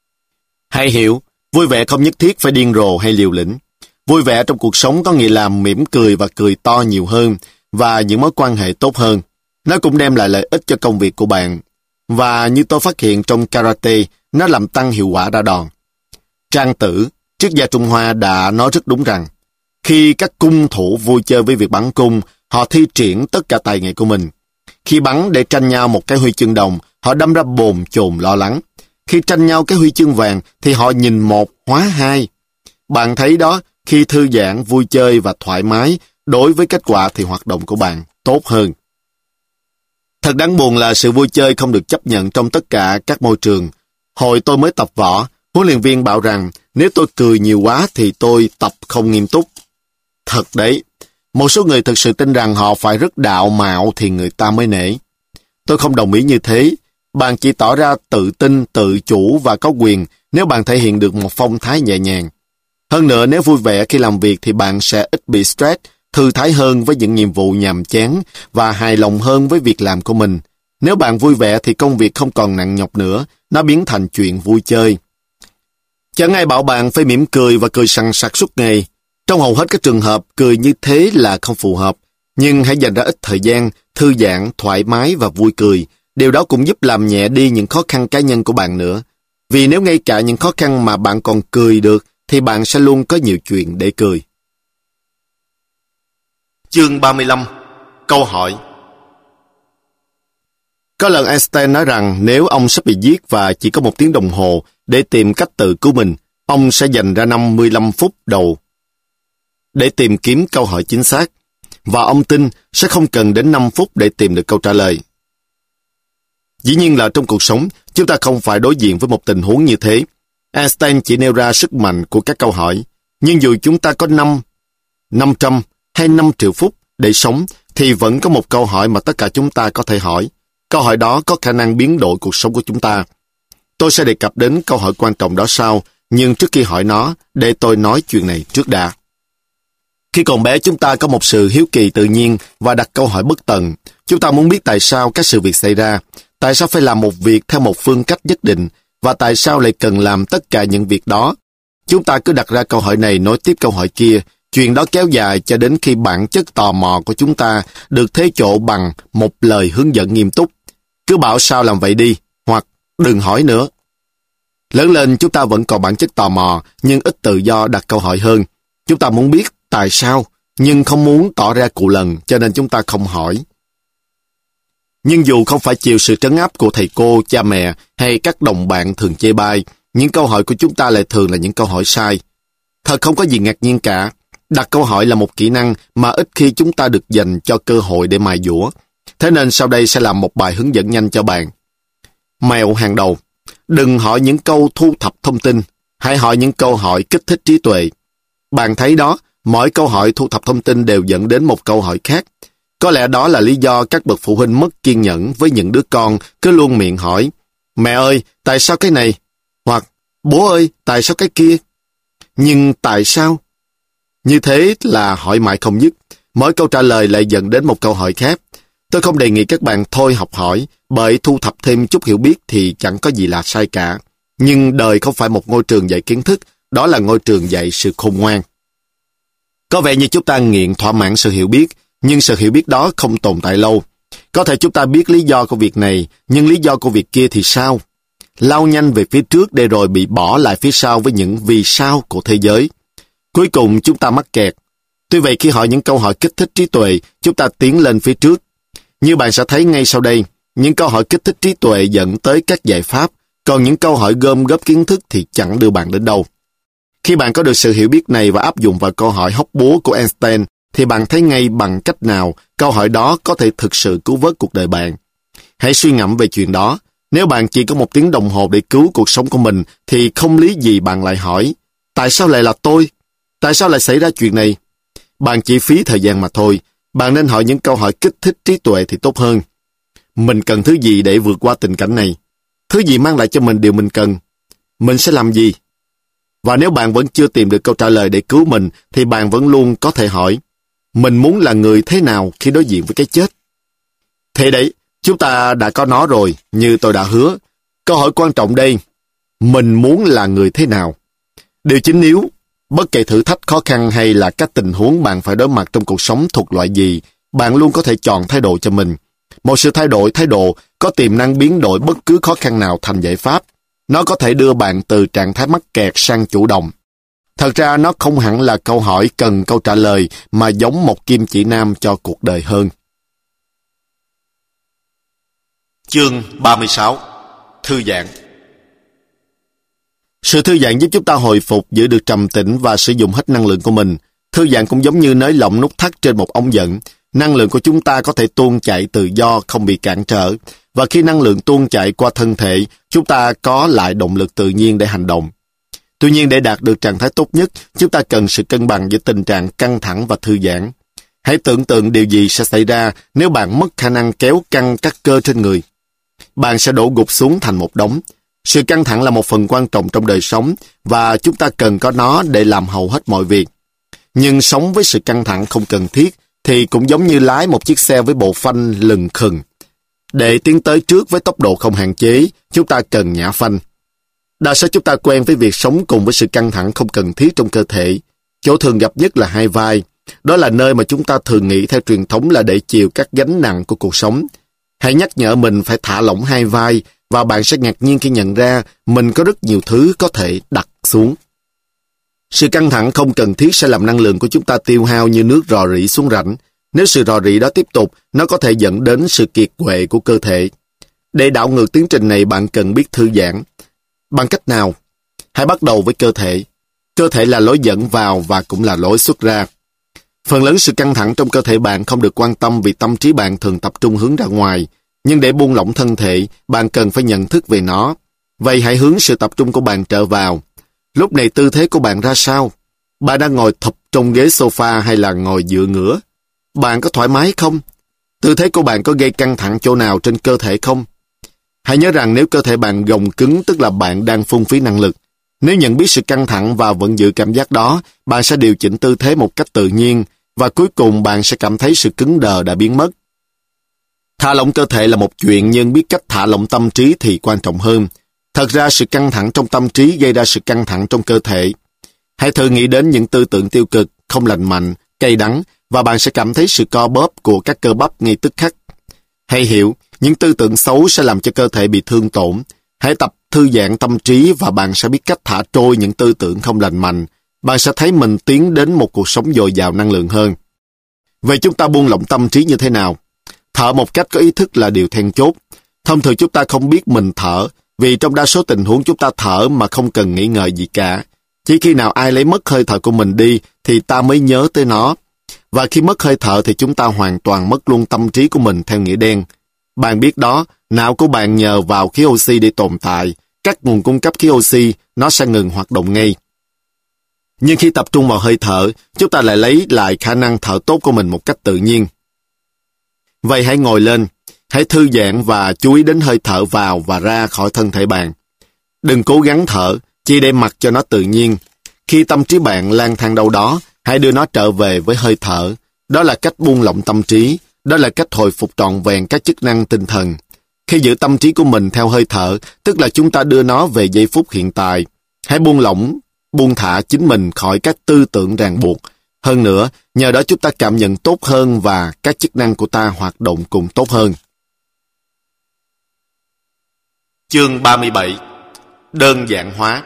Hãy hiểu, vui vẻ không nhất thiết phải điên rồ hay liều lĩnh. Vui vẻ trong cuộc sống có nghĩa là mỉm cười và cười to nhiều hơn, và những mối quan hệ tốt hơn. Nó cũng đem lại lợi ích cho công việc của bạn. Và như tôi phát hiện trong karate, nó làm tăng hiệu quả ra đòn. Trang Tử, triết gia Trung Hoa đã nói rất đúng rằng, khi các cung thủ vui chơi với việc bắn cung, họ thi triển tất cả tài nghệ của mình. Khi bắn để tranh nhau một cái huy chương đồng, họ đâm ra bồn chồn lo lắng. Khi tranh nhau cái huy chương vàng, thì họ nhìn một hóa hai. Bạn thấy đó, khi thư giãn, vui chơi và thoải mái, đối với kết quả thì hoạt động của bạn tốt hơn. Thật đáng buồn là sự vui chơi không được chấp nhận trong tất cả các môi trường. Hồi tôi mới tập võ, huấn luyện viên bảo rằng nếu tôi cười nhiều quá thì tôi tập không nghiêm túc. Thật đấy, một số người thực sự tin rằng họ phải rất đạo mạo thì người ta mới nể. Tôi không đồng ý như thế. Bạn chỉ tỏ ra tự tin, tự chủ và có quyền nếu bạn thể hiện được một phong thái nhẹ nhàng. Hơn nữa, nếu vui vẻ khi làm việc thì bạn sẽ ít bị stress, thư thái hơn với những nhiệm vụ nhàm chán và hài lòng hơn với việc làm của mình. Nếu bạn vui vẻ thì công việc không còn nặng nhọc nữa, nó biến thành chuyện vui chơi. Chẳng ai bảo bạn phải mỉm cười và cười sằng sặc suốt ngày. Trong hầu hết các trường hợp, cười như thế là không phù hợp. Nhưng hãy dành ra ít thời gian, thư giãn, thoải mái và vui cười. Điều đó cũng giúp làm nhẹ đi những khó khăn cá nhân của bạn nữa. Vì nếu ngay cả những khó khăn mà bạn còn cười được, thì bạn sẽ luôn có nhiều chuyện để cười. Chương 35. Câu hỏi. Có lần Einstein nói rằng nếu ông sắp bị giết và chỉ có 1 tiếng đồng hồ để tìm cách tự cứu mình, ông sẽ dành ra 55 phút đầu để tìm kiếm câu hỏi chính xác. Và ông tin sẽ không cần đến 5 phút để tìm được câu trả lời. Dĩ nhiên là trong cuộc sống, chúng ta không phải đối diện với một tình huống như thế. Einstein chỉ nêu ra sức mạnh của các câu hỏi. Nhưng dù chúng ta có 500 hay 5 triệu phút để sống, thì vẫn có một câu hỏi mà tất cả chúng ta có thể hỏi. Câu hỏi đó có khả năng biến đổi cuộc sống của chúng ta. Tôi sẽ đề cập đến câu hỏi quan trọng đó sau, nhưng trước khi hỏi nó, để tôi nói chuyện này trước đã. Khi còn bé, chúng ta có một sự hiếu kỳ tự nhiên và đặt câu hỏi bất tận. Chúng ta muốn biết tại sao các sự việc xảy ra, tại sao phải làm một việc theo một phương cách nhất định, và tại sao lại cần làm tất cả những việc đó. Chúng ta cứ đặt ra câu hỏi này nối tiếp câu hỏi kia, chuyện đó kéo dài cho đến khi bản chất tò mò của chúng ta được thế chỗ bằng một lời hướng dẫn nghiêm túc. Cứ bảo sao làm vậy đi, hoặc đừng hỏi nữa. Lớn lên chúng ta vẫn còn bản chất tò mò, nhưng ít tự do đặt câu hỏi hơn. Chúng ta muốn biết tại sao, nhưng không muốn tỏ ra cù lần, cho nên chúng ta không hỏi. Nhưng dù không phải chịu sự trấn áp của thầy cô, cha mẹ hay các đồng bạn thường chê bai, những câu hỏi của chúng ta lại thường là những câu hỏi sai. Thật không có gì ngạc nhiên cả. Đặt câu hỏi là một kỹ năng mà ít khi chúng ta được dành cho cơ hội để mài dũa. Thế nên sau đây sẽ làm một bài hướng dẫn nhanh cho bạn. Mẹo hàng đầu. Đừng hỏi những câu thu thập thông tin. Hãy hỏi những câu hỏi kích thích trí tuệ. Bạn thấy đó, mỗi câu hỏi thu thập thông tin đều dẫn đến một câu hỏi khác. Có lẽ đó là lý do các bậc phụ huynh mất kiên nhẫn với những đứa con cứ luôn miệng hỏi: mẹ ơi, tại sao cái này? Hoặc bố ơi, tại sao cái kia? Nhưng tại sao? Như thế là hỏi mãi không dứt. Mỗi câu trả lời lại dẫn đến một câu hỏi khác. Tôi không đề nghị các bạn thôi học hỏi, bởi thu thập thêm chút hiểu biết thì chẳng có gì là sai cả. Nhưng đời không phải một ngôi trường dạy kiến thức, đó là ngôi trường dạy sự khôn ngoan. Có vẻ như chúng ta nghiện thỏa mãn sự hiểu biết, nhưng sự hiểu biết đó không tồn tại lâu. Có thể chúng ta biết lý do của việc này, nhưng lý do của việc kia thì sao? Lao nhanh về phía trước để rồi bị bỏ lại phía sau với những vì sao của thế giới. Cuối cùng chúng ta mắc kẹt. Tuy vậy khi hỏi những câu hỏi kích thích trí tuệ, chúng ta tiến lên phía trước. Như bạn sẽ thấy ngay sau đây, những câu hỏi kích thích trí tuệ dẫn tới các giải pháp, còn những câu hỏi gom góp kiến thức thì chẳng đưa bạn đến đâu. Khi bạn có được sự hiểu biết này và áp dụng vào câu hỏi hóc búa của Einstein, thì bạn thấy ngay bằng cách nào câu hỏi đó có thể thực sự cứu vớt cuộc đời bạn. Hãy suy ngẫm về chuyện đó. Nếu bạn chỉ có 1 tiếng đồng hồ để cứu cuộc sống của mình, thì không lý gì bạn lại hỏi: tại sao lại là tôi? Tại sao lại xảy ra chuyện này? Bạn chỉ phí thời gian mà thôi. Bạn nên hỏi những câu hỏi kích thích trí tuệ thì tốt hơn. Mình cần thứ gì để vượt qua tình cảnh này? Thứ gì mang lại cho mình điều mình cần? Mình sẽ làm gì? Và nếu bạn vẫn chưa tìm được câu trả lời để cứu mình, thì bạn vẫn luôn có thể hỏi: mình muốn là người thế nào khi đối diện với cái chết? Thế đấy, chúng ta đã có nó rồi, như tôi đã hứa. Câu hỏi quan trọng đây: mình muốn là người thế nào? Điều chính yếu, bất kể thử thách khó khăn hay là các tình huống bạn phải đối mặt trong cuộc sống thuộc loại gì, bạn luôn có thể chọn thái độ cho mình. Một sự thay đổi thái độ có tiềm năng biến đổi bất cứ khó khăn nào thành giải pháp. Nó có thể đưa bạn từ trạng thái mắc kẹt sang chủ động. Thật ra nó không hẳn là câu hỏi cần câu trả lời, mà giống một kim chỉ nam cho cuộc đời hơn. Chương 36. Thư giãn. Sự thư giãn giúp chúng ta hồi phục, giữ được trầm tĩnh và sử dụng hết năng lượng của mình. Thư giãn cũng giống như nới lỏng nút thắt trên một ống dẫn. Năng lượng của chúng ta có thể tuôn chảy tự do, không bị cản trở. Và khi năng lượng tuôn chảy qua thân thể, chúng ta có lại động lực tự nhiên để hành động. Tuy nhiên, để đạt được trạng thái tốt nhất, chúng ta cần sự cân bằng giữa tình trạng căng thẳng và thư giãn. Hãy tưởng tượng điều gì sẽ xảy ra nếu bạn mất khả năng kéo căng các cơ trên người. Bạn sẽ đổ gục xuống thành một đống. Sự căng thẳng là một phần quan trọng trong đời sống và chúng ta cần có nó để làm hầu hết mọi việc. Nhưng sống với sự căng thẳng không cần thiết thì cũng giống như lái một chiếc xe với bộ phanh lừng khừng. Để tiến tới trước với tốc độ không hạn chế, chúng ta cần nhả phanh. Đa số chúng ta quen với việc sống cùng với sự căng thẳng không cần thiết trong cơ thể. Chỗ thường gặp nhất là hai vai. Đó là nơi mà chúng ta thường nghĩ theo truyền thống là để chịu các gánh nặng của cuộc sống. Hãy nhắc nhở mình phải thả lỏng hai vai và bạn sẽ ngạc nhiên khi nhận ra mình có rất nhiều thứ có thể đặt xuống. Sự căng thẳng không cần thiết sẽ làm năng lượng của chúng ta tiêu hao như nước rò rỉ xuống rãnh. Nếu sự rò rỉ đó tiếp tục, nó có thể dẫn đến sự kiệt quệ của cơ thể. Để đảo ngược tiến trình này, bạn cần biết thư giãn. Bằng cách nào? Hãy bắt đầu với cơ thể. Cơ thể là lối dẫn vào và cũng là lối xuất ra. Phần lớn sự căng thẳng trong cơ thể bạn không được quan tâm vì tâm trí bạn thường tập trung hướng ra ngoài. Nhưng để buông lỏng thân thể, bạn cần phải nhận thức về nó. Vậy hãy hướng sự tập trung của bạn trở vào. Lúc này tư thế của bạn ra sao? Bạn đang ngồi thụp trong ghế sofa hay là ngồi dựa ngửa? Bạn có thoải mái không? Tư thế của bạn có gây căng thẳng chỗ nào trên cơ thể không? Hãy nhớ rằng nếu cơ thể bạn gồng cứng tức là bạn đang phung phí năng lực. Nếu nhận biết sự căng thẳng và vẫn giữ cảm giác đó, bạn sẽ điều chỉnh tư thế một cách tự nhiên và cuối cùng bạn sẽ cảm thấy sự cứng đờ đã biến mất. Thả lỏng cơ thể là một chuyện nhưng biết cách thả lỏng tâm trí thì quan trọng hơn. Thật ra sự căng thẳng trong tâm trí gây ra sự căng thẳng trong cơ thể. Hãy thử nghĩ đến những tư tưởng tiêu cực, không lành mạnh, cay đắng và bạn sẽ cảm thấy sự co bóp của các cơ bắp ngay tức khắc. Hãy hiểu, những tư tưởng xấu sẽ làm cho cơ thể bị thương tổn. Hãy tập thư giãn tâm trí và bạn sẽ biết cách thả trôi những tư tưởng không lành mạnh. Bạn sẽ thấy mình tiến đến một cuộc sống dồi dào năng lượng hơn. Vậy chúng ta buông lỏng tâm trí như thế nào? Thở một cách có ý thức là điều then chốt. Thông thường chúng ta không biết mình thở, vì trong đa số tình huống chúng ta thở mà không cần nghĩ ngợi gì cả. Chỉ khi nào ai lấy mất hơi thở của mình đi thì ta mới nhớ tới nó. Và khi mất hơi thở thì chúng ta hoàn toàn mất luôn tâm trí của mình theo nghĩa đen. Bạn biết đó, não của bạn nhờ vào khí oxy để tồn tại. Các nguồn cung cấp khí oxy, nó sẽ ngừng hoạt động ngay. Nhưng khi tập trung vào hơi thở, chúng ta lại lấy lại khả năng thở tốt của mình một cách tự nhiên. Vậy hãy ngồi lên, hãy thư giãn và chú ý đến hơi thở vào và ra khỏi thân thể bạn. Đừng cố gắng thở, chỉ để mặc cho nó tự nhiên. Khi tâm trí bạn lang thang đâu đó, hãy đưa nó trở về với hơi thở. Đó là cách buông lỏng tâm trí, đó là cách hồi phục trọn vẹn các chức năng tinh thần. Khi giữ tâm trí của mình theo hơi thở, tức là chúng ta đưa nó về giây phút hiện tại. Hãy buông lỏng, buông thả chính mình khỏi các tư tưởng ràng buộc. Hơn nữa, nhờ đó chúng ta cảm nhận tốt hơn và các chức năng của ta hoạt động cùng tốt hơn. Chương 37. Đơn giản hóa.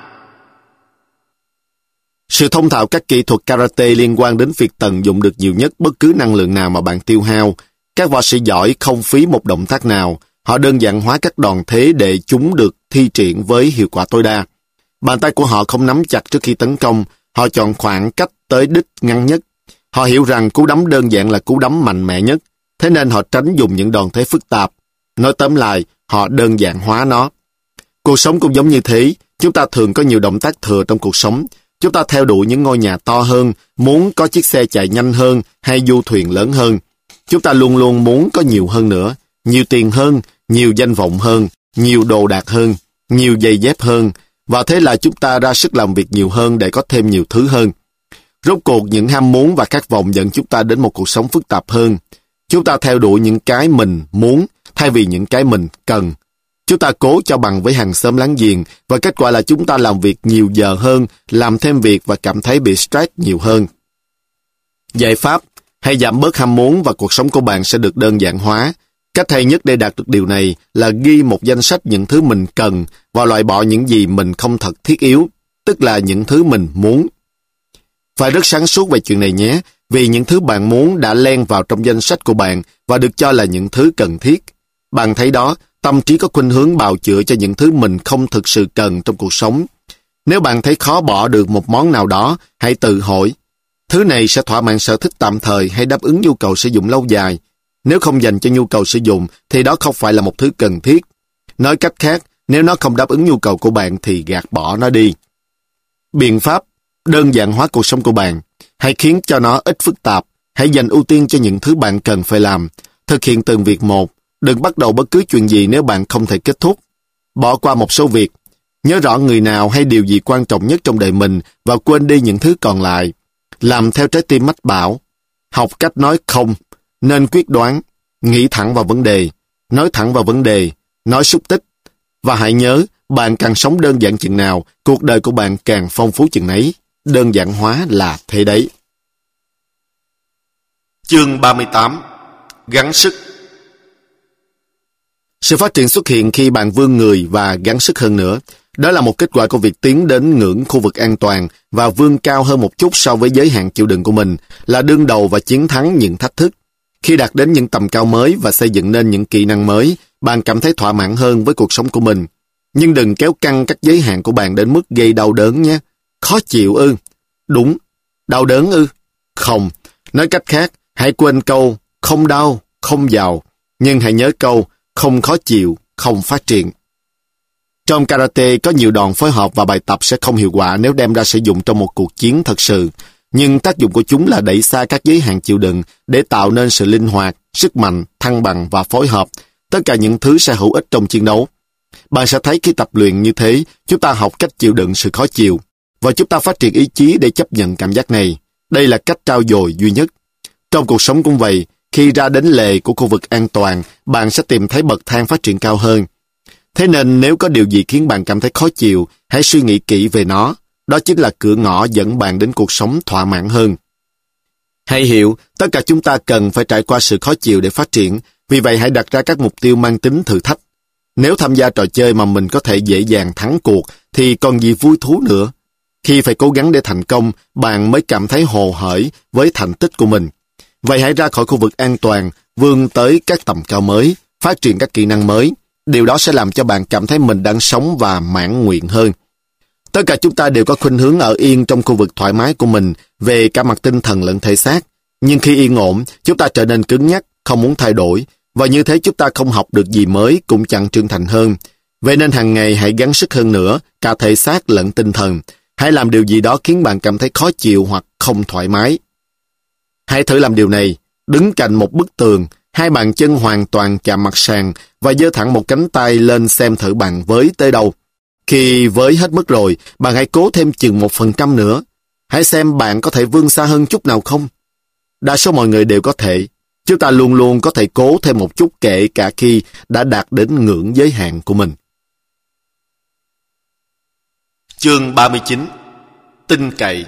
Sự thông thạo các kỹ thuật karate liên quan đến việc tận dụng được nhiều nhất bất cứ năng lượng nào mà bạn tiêu hao. Các võ sĩ giỏi không phí một động tác nào. Họ đơn giản hóa các đòn thế để chúng được thi triển với hiệu quả tối đa. Bàn tay của họ không nắm chặt trước khi tấn công. Họ chọn khoảng cách tới đích ngắn nhất. Họ hiểu rằng cú đấm đơn giản là cú đấm mạnh mẽ nhất. Thế nên họ tránh dùng những đòn thế phức tạp. Nói tóm lại, họ đơn giản hóa nó. Cuộc sống cũng giống như thế. Chúng ta thường có nhiều động tác thừa trong cuộc sống. Chúng ta theo đuổi những ngôi nhà to hơn, muốn có chiếc xe chạy nhanh hơn hay du thuyền lớn hơn. Chúng ta luôn luôn muốn có nhiều hơn nữa, nhiều tiền hơn, nhiều danh vọng hơn, nhiều đồ đạc hơn, nhiều giày dép hơn, và thế là chúng ta ra sức làm việc nhiều hơn để có thêm nhiều thứ hơn. Rốt cuộc những ham muốn và khát vọng dẫn chúng ta đến một cuộc sống phức tạp hơn. Chúng ta theo đuổi những cái mình muốn thay vì những cái mình cần. Chúng ta cố cho bằng với hàng xóm láng giềng và kết quả là chúng ta làm việc nhiều giờ hơn, làm thêm việc và cảm thấy bị stress nhiều hơn. Giải pháp: hãy giảm bớt ham muốn và cuộc sống của bạn sẽ được đơn giản hóa. Cách hay nhất để đạt được điều này là ghi một danh sách những thứ mình cần và loại bỏ những gì mình không thật thiết yếu, tức là những thứ mình muốn. Phải rất sáng suốt về chuyện này nhé, vì những thứ bạn muốn đã len vào trong danh sách của bạn và được cho là những thứ cần thiết. Bạn thấy đó, tâm trí có khuynh hướng bào chữa cho những thứ mình không thực sự cần trong cuộc sống. Nếu bạn thấy khó bỏ được một món nào đó, hãy tự hỏi, thứ này sẽ thỏa mãn sở thích tạm thời hay đáp ứng nhu cầu sử dụng lâu dài? Nếu không dành cho nhu cầu sử dụng, thì đó không phải là một thứ cần thiết. Nói cách khác, nếu nó không đáp ứng nhu cầu của bạn thì gạt bỏ nó đi. Biện pháp: đơn giản hóa cuộc sống của bạn. Hãy khiến cho nó ít phức tạp. Hãy dành ưu tiên cho những thứ bạn cần phải làm. Thực hiện từng việc một. Đừng bắt đầu bất cứ chuyện gì nếu bạn không thể kết thúc. Bỏ qua một số việc. Nhớ rõ người nào hay điều gì quan trọng nhất trong đời mình và quên đi những thứ còn lại. Làm theo trái tim mách bảo. Học cách nói không. Nên quyết đoán. Nghĩ thẳng vào vấn đề. Nói thẳng vào vấn đề. Nói xúc tích. Và hãy nhớ, bạn càng sống đơn giản chừng nào, cuộc đời của bạn càng phong phú chừng nấy. Đơn giản hóa là thế đấy. Chương 38. Gắng sức. Sự phát triển xuất hiện khi bạn vươn người và gắng sức hơn nữa. Đó là một kết quả của việc tiến đến ngưỡng khu vực an toàn và vươn cao hơn một chút so với giới hạn chịu đựng của mình, là đương đầu và chiến thắng những thách thức. Khi đạt đến những tầm cao mới và xây dựng nên những kỹ năng mới, bạn cảm thấy thỏa mãn hơn với cuộc sống của mình. Nhưng đừng kéo căng các giới hạn của bạn đến mức gây đau đớn nhé. Khó chịu ư? Đúng. Đau đớn ư? Không. Nói cách khác, hãy quên câu không đau, không giàu. Nhưng hãy nhớ câu không khó chịu, không phát triển. Trong karate có nhiều đòn phối hợp và bài tập sẽ không hiệu quả nếu đem ra sử dụng trong một cuộc chiến thật sự. Nhưng tác dụng của chúng là đẩy xa các giới hạn chịu đựng để tạo nên sự linh hoạt, sức mạnh, thăng bằng và phối hợp. Tất cả những thứ sẽ hữu ích trong chiến đấu. Bạn sẽ thấy khi tập luyện như thế, chúng ta học cách chịu đựng sự khó chịu. Và chúng ta phát triển ý chí để chấp nhận cảm giác này. Đây là cách trau dồi duy nhất. Trong cuộc sống cũng vậy, khi ra đến lề của khu vực an toàn, bạn sẽ tìm thấy bậc thang phát triển cao hơn. Thế nên nếu có điều gì khiến bạn cảm thấy khó chịu, hãy suy nghĩ kỹ về nó. Đó chính là cửa ngõ dẫn bạn đến cuộc sống thỏa mãn hơn. Hãy hiểu, tất cả chúng ta cần phải trải qua sự khó chịu để phát triển, vì vậy hãy đặt ra các mục tiêu mang tính thử thách. Nếu tham gia trò chơi mà mình có thể dễ dàng thắng cuộc, thì còn gì vui thú nữa. Khi phải cố gắng để thành công, bạn mới cảm thấy hồ hởi với thành tích của mình. Vậy hãy ra khỏi khu vực an toàn, vươn tới các tầm cao mới, phát triển các kỹ năng mới. Điều đó sẽ làm cho bạn cảm thấy mình đang sống và mãn nguyện hơn. Tất cả chúng ta đều có khuynh hướng ở yên trong khu vực thoải mái của mình về cả mặt tinh thần lẫn thể xác. Nhưng khi yên ổn, chúng ta trở nên cứng nhắc, không muốn thay đổi. Và như thế chúng ta không học được gì mới, cũng chẳng trưởng thành hơn. Vậy nên hàng ngày hãy gắng sức hơn nữa, cả thể xác lẫn tinh thần. Hãy làm điều gì đó khiến bạn cảm thấy khó chịu hoặc không thoải mái. Hãy thử làm điều này. Đứng cạnh một bức tường, hai bàn chân hoàn toàn chạm mặt sàn và giơ thẳng một cánh tay lên xem thử bạn với tới đâu. Khi với hết mức rồi, bạn hãy cố thêm chừng 1% nữa. Hãy xem bạn có thể vươn xa hơn chút nào không. Đa số mọi người đều có thể. Chúng ta luôn luôn có thể cố thêm một chút kể cả khi đã đạt đến ngưỡng giới hạn của mình. Chương 39. Tin cậy.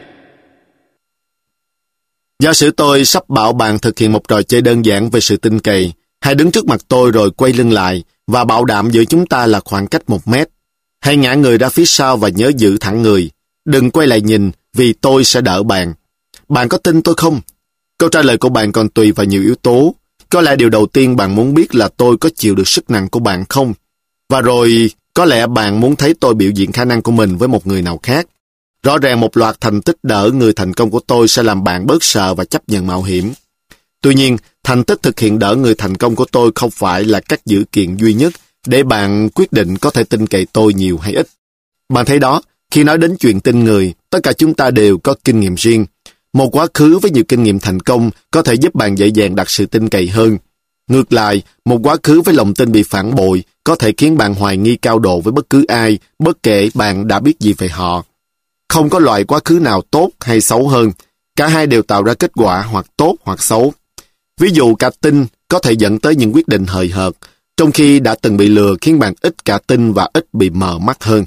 Giả sử tôi sắp bảo bạn thực hiện một trò chơi đơn giản về sự tin cậy. Hãy đứng trước mặt tôi rồi quay lưng lại và bảo đảm giữa chúng ta là khoảng cách 1 mét. Hãy ngã người ra phía sau và nhớ giữ thẳng người. Đừng quay lại nhìn vì tôi sẽ đỡ bạn. Bạn có tin tôi không? Câu trả lời của bạn còn tùy vào nhiều yếu tố. Có lẽ điều đầu tiên bạn muốn biết là tôi có chịu được sức nặng của bạn không? Và rồi có lẽ bạn muốn thấy tôi biểu diễn khả năng của mình với một người nào khác. Rõ ràng một loạt thành tích đỡ người thành công của tôi sẽ làm bạn bớt sợ và chấp nhận mạo hiểm. Tuy nhiên, thành tích thực hiện đỡ người thành công của tôi không phải là các dữ kiện duy nhất để bạn quyết định có thể tin cậy tôi nhiều hay ít. Bạn thấy đó, khi nói đến chuyện tin người, tất cả chúng ta đều có kinh nghiệm riêng. Một quá khứ với nhiều kinh nghiệm thành công có thể giúp bạn dễ dàng đặt sự tin cậy hơn. Ngược lại, một quá khứ với lòng tin bị phản bội có thể khiến bạn hoài nghi cao độ với bất cứ ai, bất kể bạn đã biết gì về họ. Không có loại quá khứ nào tốt hay xấu hơn. Cả hai đều tạo ra kết quả hoặc tốt hoặc xấu. Ví dụ cả tin có thể dẫn tới những quyết định hời hợt, trong khi đã từng bị lừa khiến bạn ít cả tin và ít bị mờ mắt hơn.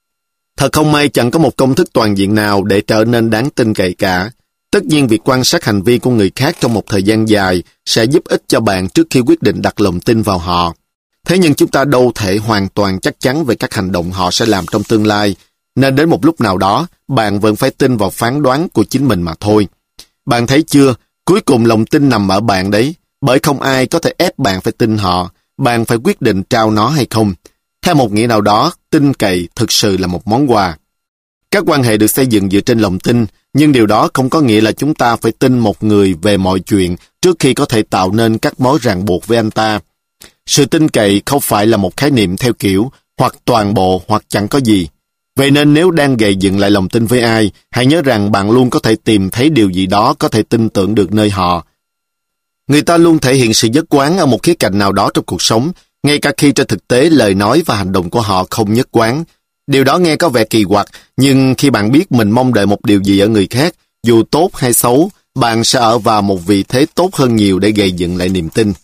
Thật không may chẳng có một công thức toàn diện nào để trở nên đáng tin cậy cả. Tất nhiên việc quan sát hành vi của người khác trong một thời gian dài sẽ giúp ích cho bạn trước khi quyết định đặt lòng tin vào họ. Thế nhưng chúng ta đâu thể hoàn toàn chắc chắn về các hành động họ sẽ làm trong tương lai, nên đến một lúc nào đó, bạn vẫn phải tin vào phán đoán của chính mình mà thôi. Bạn thấy chưa, cuối cùng lòng tin nằm ở bạn đấy, bởi không ai có thể ép bạn phải tin họ, bạn phải quyết định trao nó hay không. Theo một nghĩa nào đó, tin cậy thực sự là một món quà. Các quan hệ được xây dựng dựa trên lòng tin, nhưng điều đó không có nghĩa là chúng ta phải tin một người về mọi chuyện trước khi có thể tạo nên các mối ràng buộc với anh ta. Sự tin cậy không phải là một khái niệm theo kiểu hoặc toàn bộ hoặc chẳng có gì. Vậy nên nếu đang gầy dựng lại lòng tin với ai, hãy nhớ rằng bạn luôn có thể tìm thấy điều gì đó có thể tin tưởng được nơi họ. Người ta luôn thể hiện sự nhất quán ở một khía cạnh nào đó trong cuộc sống, ngay cả khi trên thực tế lời nói và hành động của họ không nhất quán. Điều đó nghe có vẻ kỳ quặc, nhưng khi bạn biết mình mong đợi một điều gì ở người khác, dù tốt hay xấu, bạn sẽ ở vào một vị thế tốt hơn nhiều để gây dựng lại niềm tin.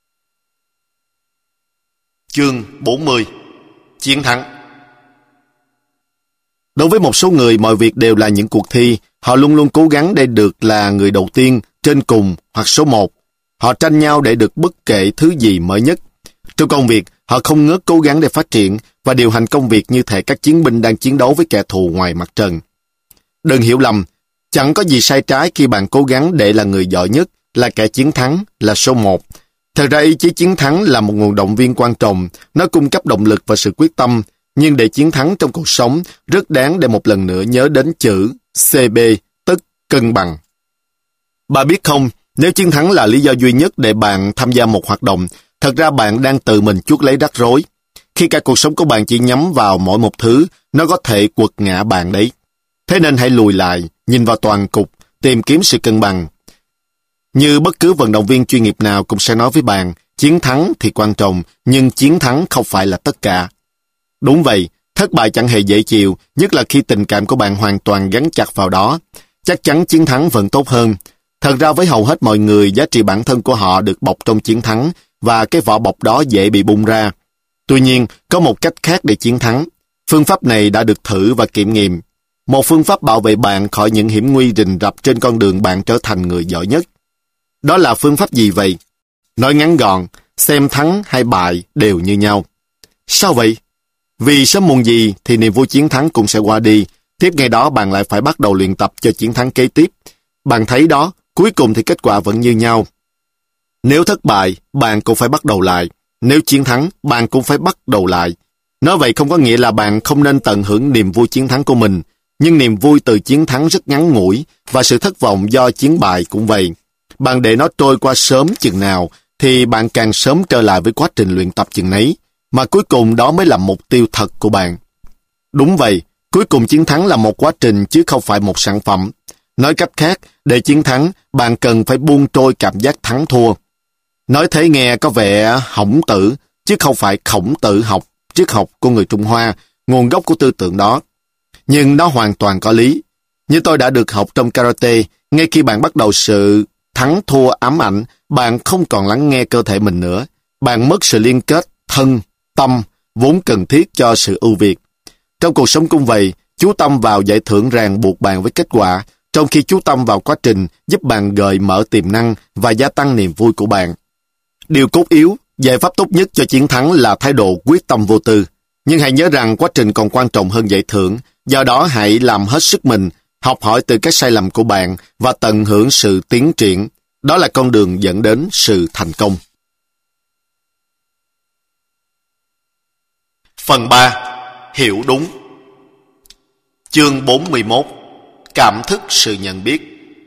Chương 40. Chiến thắng. Đối với một số người, mọi việc đều là những cuộc thi. Họ luôn luôn cố gắng để được là người đầu tiên, trên cùng hoặc số 1. Họ tranh nhau để được bất kể thứ gì mới nhất. Trong công việc, họ không ngớt cố gắng để phát triển và điều hành công việc như thể các chiến binh đang chiến đấu với kẻ thù ngoài mặt trận. Đừng hiểu lầm, chẳng có gì sai trái khi bạn cố gắng để là người giỏi nhất, là kẻ chiến thắng, là số 1. Thật ra ý chí chiến thắng là một nguồn động viên quan trọng, nó cung cấp động lực và sự quyết tâm, nhưng để chiến thắng trong cuộc sống, rất đáng để một lần nữa nhớ đến chữ CB, tức cân bằng. Bạn biết không, nếu chiến thắng là lý do duy nhất để bạn tham gia một hoạt động, thật ra bạn đang tự mình chuốc lấy rắc rối. Khi cả cuộc sống của bạn chỉ nhắm vào mỗi một thứ, nó có thể quật ngã bạn đấy. Thế nên hãy lùi lại, nhìn vào toàn cục, tìm kiếm sự cân bằng. Như bất cứ vận động viên chuyên nghiệp nào cũng sẽ nói với bạn, chiến thắng thì quan trọng, nhưng chiến thắng không phải là tất cả. Đúng vậy, thất bại chẳng hề dễ chịu, nhất là khi tình cảm của bạn hoàn toàn gắn chặt vào đó. Chắc chắn chiến thắng vẫn tốt hơn. Thật ra với hầu hết mọi người, giá trị bản thân của họ được bọc trong chiến thắng, và cái vỏ bọc đó dễ bị bung ra. Tuy nhiên, có một cách khác để chiến thắng. Phương pháp này đã được thử và kiểm nghiệm. Một phương pháp bảo vệ bạn khỏi những hiểm nguy rình rập trên con đường bạn trở thành người giỏi nhất. Đó là phương pháp gì vậy? Nói ngắn gọn, xem thắng hay bại đều như nhau. Sao vậy? Vì sớm muộn gì thì niềm vui chiến thắng cũng sẽ qua đi. Tiếp ngay đó bạn lại phải bắt đầu luyện tập cho chiến thắng kế tiếp. Bạn thấy đó, cuối cùng thì kết quả vẫn như nhau. Nếu thất bại, bạn cũng phải bắt đầu lại. Nếu chiến thắng, bạn cũng phải bắt đầu lại. Nói vậy không có nghĩa là bạn không nên tận hưởng niềm vui chiến thắng của mình. Nhưng niềm vui từ chiến thắng rất ngắn ngủi, và sự thất vọng do chiến bại cũng vậy. Bạn để nó trôi qua sớm chừng nào, thì bạn càng sớm trở lại với quá trình luyện tập chừng nấy, mà cuối cùng đó mới là mục tiêu thật của bạn. Đúng vậy, cuối cùng chiến thắng là một quá trình chứ không phải một sản phẩm. Nói cách khác, để chiến thắng, bạn cần phải buông trôi cảm giác thắng thua. Nói thế nghe có vẻ hỏng tử, chứ không phải khổng tử học, triết học của người Trung Hoa, nguồn gốc của tư tưởng đó. Nhưng nó hoàn toàn có lý. Như tôi đã được học trong karate, ngay khi bạn bắt đầu sự thắng thua ám ảnh, bạn không còn lắng nghe cơ thể mình nữa. Bạn mất sự liên kết thân, tâm, vốn cần thiết cho sự ưu việt. Trong cuộc sống cũng vậy, chú tâm vào giải thưởng ràng buộc bạn với kết quả, trong khi chú tâm vào quá trình giúp bạn gợi mở tiềm năng và gia tăng niềm vui của bạn. Điều cốt yếu, giải pháp tốt nhất cho chiến thắng là thái độ quyết tâm vô tư. Nhưng hãy nhớ rằng quá trình còn quan trọng hơn giải thưởng, do đó hãy làm hết sức mình, học hỏi từ các sai lầm của bạn và tận hưởng sự tiến triển. Đó là con đường dẫn đến sự thành công. Phần 3. Hiểu đúng. Chương 41. Cảm thức sự nhận biết.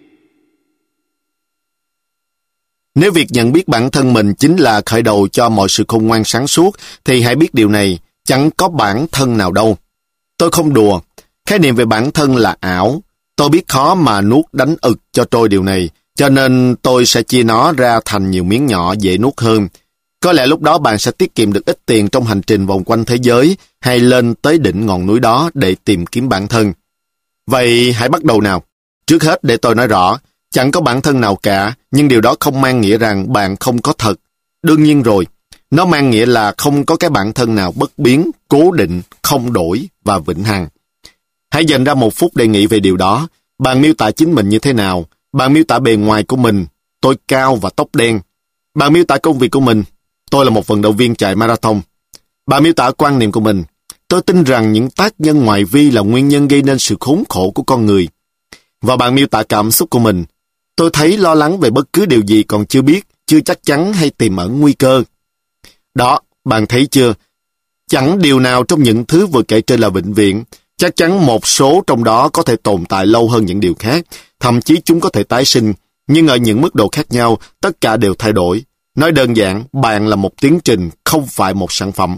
Nếu việc nhận biết bản thân mình chính là khởi đầu cho mọi sự khôn ngoan sáng suốt, thì hãy biết điều này, chẳng có bản thân nào đâu. Tôi không đùa, khái niệm về bản thân là ảo. Tôi biết khó mà nuốt đánh ực cho trôi điều này, cho nên tôi sẽ chia nó ra thành nhiều miếng nhỏ dễ nuốt hơn. Có lẽ lúc đó bạn sẽ tiết kiệm được ít tiền trong hành trình vòng quanh thế giới hay lên tới đỉnh ngọn núi đó để tìm kiếm bản thân. Vậy hãy bắt đầu nào. Trước hết để tôi nói rõ, chẳng có bản thân nào cả, nhưng điều đó không mang nghĩa rằng bạn không có thật. Đương nhiên rồi, nó mang nghĩa là không có cái bản thân nào bất biến, cố định, không đổi và vĩnh hằng. Hãy dành ra một phút để nghĩ về điều đó. Bạn miêu tả chính mình như thế nào? Bạn miêu tả bề ngoài của mình, tôi cao và tóc đen. Bạn miêu tả công việc của mình, tôi là một vận động viên chạy marathon. Bạn miêu tả quan niệm của mình, tôi tin rằng những tác nhân ngoại vi là nguyên nhân gây nên sự khốn khổ của con người. Và bạn miêu tả cảm xúc của mình, tôi thấy lo lắng về bất cứ điều gì còn chưa biết, chưa chắc chắn hay tiềm ẩn nguy cơ. Đó, bạn thấy chưa? Chẳng điều nào trong những thứ vừa kể trên là vĩnh viễn. Chắc chắn một số trong đó có thể tồn tại lâu hơn những điều khác, thậm chí chúng có thể tái sinh, nhưng ở những mức độ khác nhau, tất cả đều thay đổi. Nói đơn giản, bạn là một tiến trình, không phải một sản phẩm.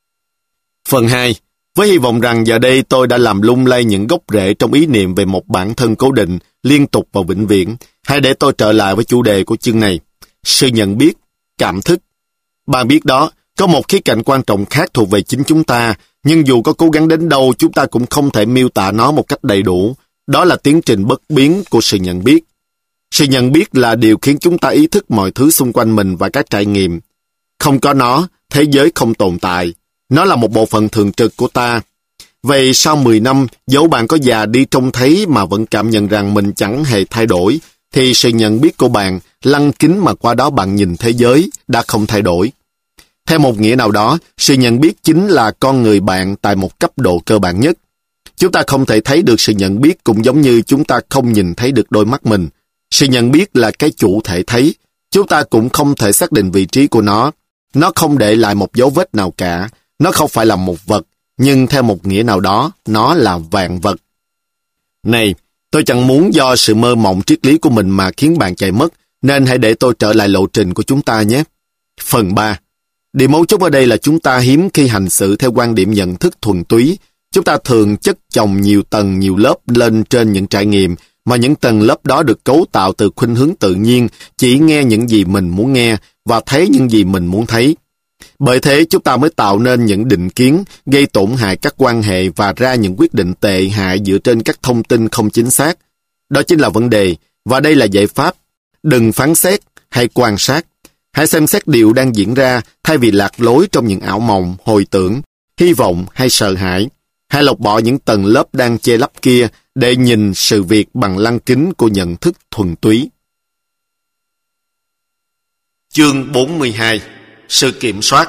Phần 2. Với hy vọng rằng giờ đây tôi đã làm lung lay những gốc rễ trong ý niệm về một bản thân cố định, liên tục và vĩnh viễn. Hãy để tôi trở lại với chủ đề của chương này. Sự nhận biết, cảm thức. Bạn biết đó, có một khía cạnh quan trọng khác thuộc về chính chúng ta, nhưng dù có cố gắng đến đâu, chúng ta cũng không thể miêu tả nó một cách đầy đủ. Đó là tiến trình bất biến của sự nhận biết. Sự nhận biết là điều khiến chúng ta ý thức mọi thứ xung quanh mình và các trải nghiệm. Không có nó, thế giới không tồn tại. Nó là một bộ phận thường trực của ta. Vậy sau 10 năm, dẫu bạn có già đi trông thấy mà vẫn cảm nhận rằng mình chẳng hề thay đổi, thì sự nhận biết của bạn, lăng kính mà qua đó bạn nhìn thế giới, đã không thay đổi. Theo một nghĩa nào đó, sự nhận biết chính là con người bạn tại một cấp độ cơ bản nhất. Chúng ta không thể thấy được sự nhận biết cũng giống như chúng ta không nhìn thấy được đôi mắt mình. Sự nhận biết là cái chủ thể thấy. Chúng ta cũng không thể xác định vị trí của nó. Nó không để lại một dấu vết nào cả. Nó không phải là một vật, nhưng theo một nghĩa nào đó, nó là vạn vật. Này, tôi chẳng muốn do sự mơ mộng triết lý của mình mà khiến bạn chạy mất, nên hãy để tôi trở lại lộ trình của chúng ta nhé. Phần 3. Điều mấu chốt ở đây là chúng ta hiếm khi hành xử theo quan điểm nhận thức thuần túy. Chúng ta thường chất chồng nhiều tầng, nhiều lớp lên trên những trải nghiệm, mà những tầng lớp đó được cấu tạo từ khuynh hướng tự nhiên, chỉ nghe những gì mình muốn nghe và thấy những gì mình muốn thấy. Bởi thế chúng ta mới tạo nên những định kiến, gây tổn hại các quan hệ và ra những quyết định tệ hại dựa trên các thông tin không chính xác. Đó chính là vấn đề, và đây là giải pháp. Đừng phán xét hay quan sát. Hãy xem xét điều đang diễn ra thay vì lạc lối trong những ảo mộng, hồi tưởng, hy vọng hay sợ hãi. Hãy lọc bỏ những tầng lớp đang che lấp kia để nhìn sự việc bằng lăng kính của nhận thức thuần túy. Chương 42. Sự kiểm soát.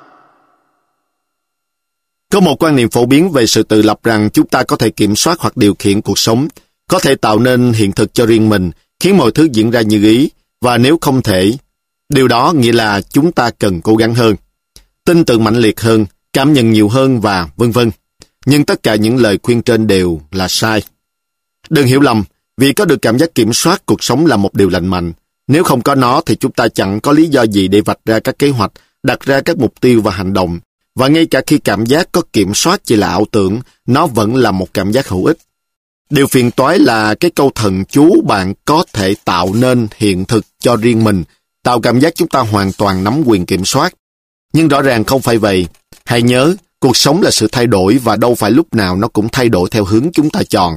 Có một quan niệm phổ biến về sự tự lập rằng chúng ta có thể kiểm soát hoặc điều khiển cuộc sống, có thể tạo nên hiện thực cho riêng mình, khiến mọi thứ diễn ra như ý, và nếu không thể, điều đó nghĩa là chúng ta cần cố gắng hơn, tin tưởng mãnh liệt hơn, cảm nhận nhiều hơn và vân vân. Nhưng tất cả những lời khuyên trên đều là sai. Đừng hiểu lầm, vì có được cảm giác kiểm soát cuộc sống là một điều lành mạnh. Nếu không có nó thì chúng ta chẳng có lý do gì để vạch ra các kế hoạch, đặt ra các mục tiêu và hành động. Và ngay cả khi cảm giác có kiểm soát chỉ là ảo tưởng, nó vẫn là một cảm giác hữu ích. Điều phiền toái là cái câu thần chú bạn có thể tạo nên hiện thực cho riêng mình, tạo cảm giác chúng ta hoàn toàn nắm quyền kiểm soát. Nhưng rõ ràng không phải vậy. Hãy nhớ, cuộc sống là sự thay đổi và đâu phải lúc nào nó cũng thay đổi theo hướng chúng ta chọn.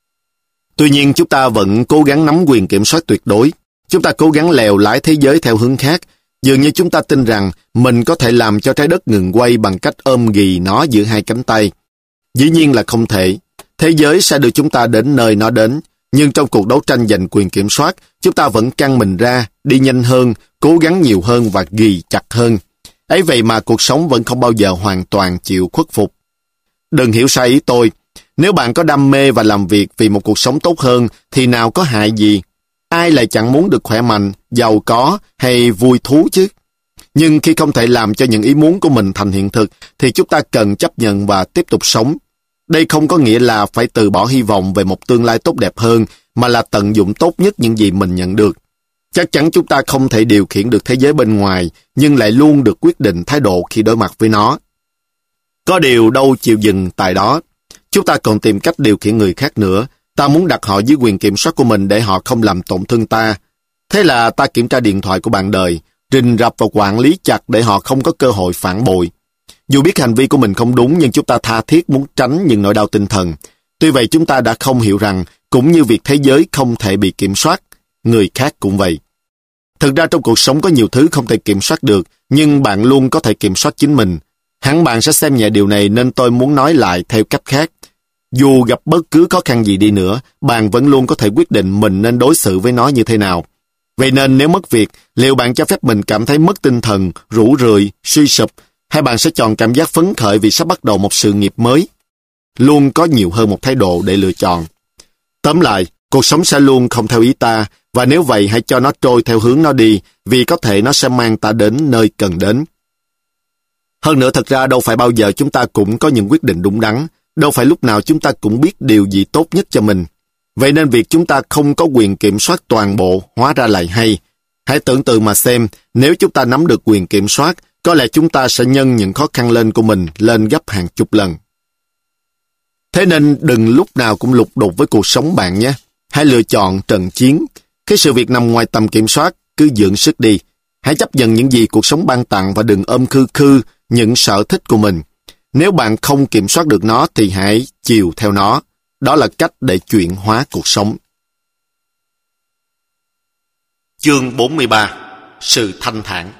Tuy nhiên, chúng ta vẫn cố gắng nắm quyền kiểm soát tuyệt đối. Chúng ta cố gắng lèo lái thế giới theo hướng khác. Dường như chúng ta tin rằng mình có thể làm cho trái đất ngừng quay bằng cách ôm ghì nó giữa hai cánh tay. Dĩ nhiên là không thể. Thế giới sẽ đưa chúng ta đến nơi nó đến. Nhưng trong cuộc đấu tranh giành quyền kiểm soát, chúng ta vẫn căng mình ra, đi nhanh hơn, cố gắng nhiều hơn và ghì chặt hơn. Ấy vậy mà cuộc sống vẫn không bao giờ hoàn toàn chịu khuất phục. Đừng hiểu sai ý tôi. Nếu bạn có đam mê và làm việc vì một cuộc sống tốt hơn, thì nào có hại gì. Ai lại chẳng muốn được khỏe mạnh, giàu có hay vui thú chứ? Nhưng khi không thể làm cho những ý muốn của mình thành hiện thực, thì chúng ta cần chấp nhận và tiếp tục sống. Đây không có nghĩa là phải từ bỏ hy vọng về một tương lai tốt đẹp hơn, mà là tận dụng tốt nhất những gì mình nhận được. Chắc chắn chúng ta không thể điều khiển được thế giới bên ngoài, nhưng lại luôn được quyết định thái độ khi đối mặt với nó. Có điều đâu chịu dừng tại đó. Chúng ta còn tìm cách điều khiển người khác nữa. Ta muốn đặt họ dưới quyền kiểm soát của mình để họ không làm tổn thương ta. Thế là ta kiểm tra điện thoại của bạn đời, rình rập và quản lý chặt để họ không có cơ hội phản bội. Dù biết hành vi của mình không đúng, nhưng chúng ta tha thiết muốn tránh những nỗi đau tinh thần. Tuy vậy chúng ta đã không hiểu rằng, cũng như việc thế giới không thể bị kiểm soát, người khác cũng vậy. Thực ra trong cuộc sống có nhiều thứ không thể kiểm soát được, nhưng bạn luôn có thể kiểm soát chính mình. Hẳn bạn sẽ xem nhẹ điều này nên tôi muốn nói lại theo cách khác. Dù gặp bất cứ khó khăn gì đi nữa, bạn vẫn luôn có thể quyết định mình nên đối xử với nó như thế nào. Vậy nên nếu mất việc, liệu bạn cho phép mình cảm thấy mất tinh thần, rũ rượi, suy sụp, hay bạn sẽ chọn cảm giác phấn khởi vì sắp bắt đầu một sự nghiệp mới? Luôn có nhiều hơn một thái độ để lựa chọn. Tóm lại, cuộc sống sẽ luôn không theo ý ta, và nếu vậy hãy cho nó trôi theo hướng nó đi, vì có thể nó sẽ mang ta đến nơi cần đến. Hơn nữa, thật ra đâu phải bao giờ chúng ta cũng có những quyết định đúng đắn, đâu phải lúc nào chúng ta cũng biết điều gì tốt nhất cho mình. Vậy nên việc chúng ta không có quyền kiểm soát toàn bộ hóa ra lại hay. Hãy tưởng tượng mà xem, nếu chúng ta nắm được quyền kiểm soát, có lẽ chúng ta sẽ nhân những khó khăn lên của mình lên gấp hàng chục lần. Thế nên đừng lúc nào cũng lục đục với cuộc sống bạn nhé. Hãy lựa chọn trận chiến. Cái sự việc nằm ngoài tầm kiểm soát, cứ dưỡng sức đi. Hãy chấp nhận những gì cuộc sống ban tặng và đừng ôm khư khư những sở thích của mình. Nếu bạn không kiểm soát được nó thì hãy chiều theo nó. Đó là cách để chuyển hóa cuộc sống. Chương 43. Sự thanh thản.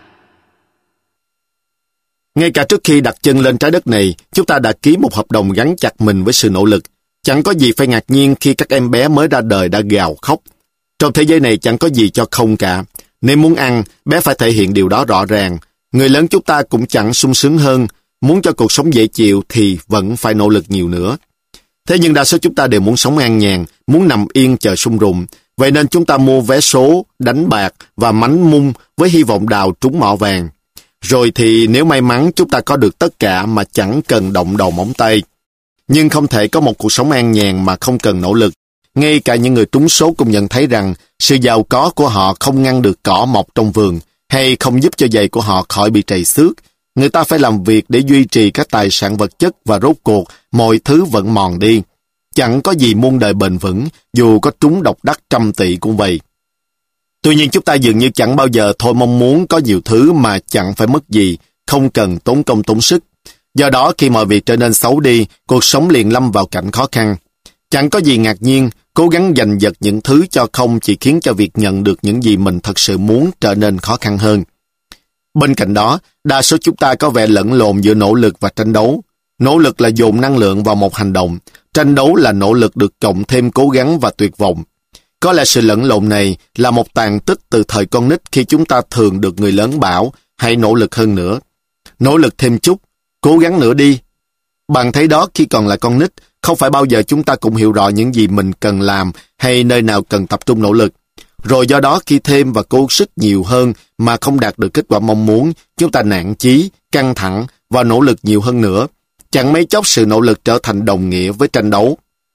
Ngay cả trước khi đặt chân lên trái đất này, chúng ta đã ký một hợp đồng gắn chặt mình với sự nỗ lực. Chẳng có gì phải ngạc nhiên khi các em bé mới ra đời đã gào khóc. Trong thế giới này chẳng có gì cho không cả. Nếu muốn ăn, bé phải thể hiện điều đó rõ ràng. Người lớn chúng ta cũng chẳng sung sướng hơn. Muốn cho cuộc sống dễ chịu thì vẫn phải nỗ lực nhiều nữa. Thế nhưng đa số chúng ta đều muốn sống an nhàn, muốn nằm yên chờ sung rụng. Vậy nên chúng ta mua vé số, đánh bạc và mánh mung với hy vọng đào trúng mỏ vàng. Rồi thì nếu may mắn chúng ta có được tất cả mà chẳng cần động đầu móng tay. Nhưng không thể có một cuộc sống an nhàn mà không cần nỗ lực. Ngay cả những người trúng số cũng nhận thấy rằng sự giàu có của họ không ngăn được cỏ mọc trong vườn hay không giúp cho giày của họ khỏi bị trầy xước. Người ta phải làm việc để duy trì các tài sản vật chất và rốt cuộc mọi thứ vẫn mòn đi. Chẳng có gì muôn đời bền vững, dù có trúng độc đắc 100 tỷ cũng vậy. Tuy nhiên chúng ta dường như chẳng bao giờ thôi mong muốn có nhiều thứ mà chẳng phải mất gì, không cần tốn công tốn sức. Do đó khi mọi việc trở nên xấu đi, cuộc sống liền lâm vào cảnh khó khăn. Chẳng có gì ngạc nhiên, cố gắng giành giật những thứ cho không chỉ khiến cho việc nhận được những gì mình thật sự muốn trở nên khó khăn hơn. Bên cạnh đó, đa số chúng ta có vẻ lẫn lộn giữa nỗ lực và tranh đấu. Nỗ lực là dồn năng lượng vào một hành động, tranh đấu là nỗ lực được cộng thêm cố gắng và tuyệt vọng. Có lẽ sự lẫn lộn này là một tàn tích từ thời con nít khi chúng ta thường được người lớn bảo hãy nỗ lực hơn nữa. Nỗ lực thêm chút, cố gắng nữa đi. Bạn thấy đó, khi còn là con nít, không phải bao giờ chúng ta cũng hiểu rõ những gì mình cần làm hay nơi nào cần tập trung nỗ lực. Rồi do đó khi thêm và cố sức nhiều hơn mà không đạt được kết quả mong muốn, chúng ta nản chí, căng thẳng và nỗ lực nhiều hơn nữa. Chẳng mấy chốc sự nỗ lực trở thành đồng nghĩa với tranh đấu.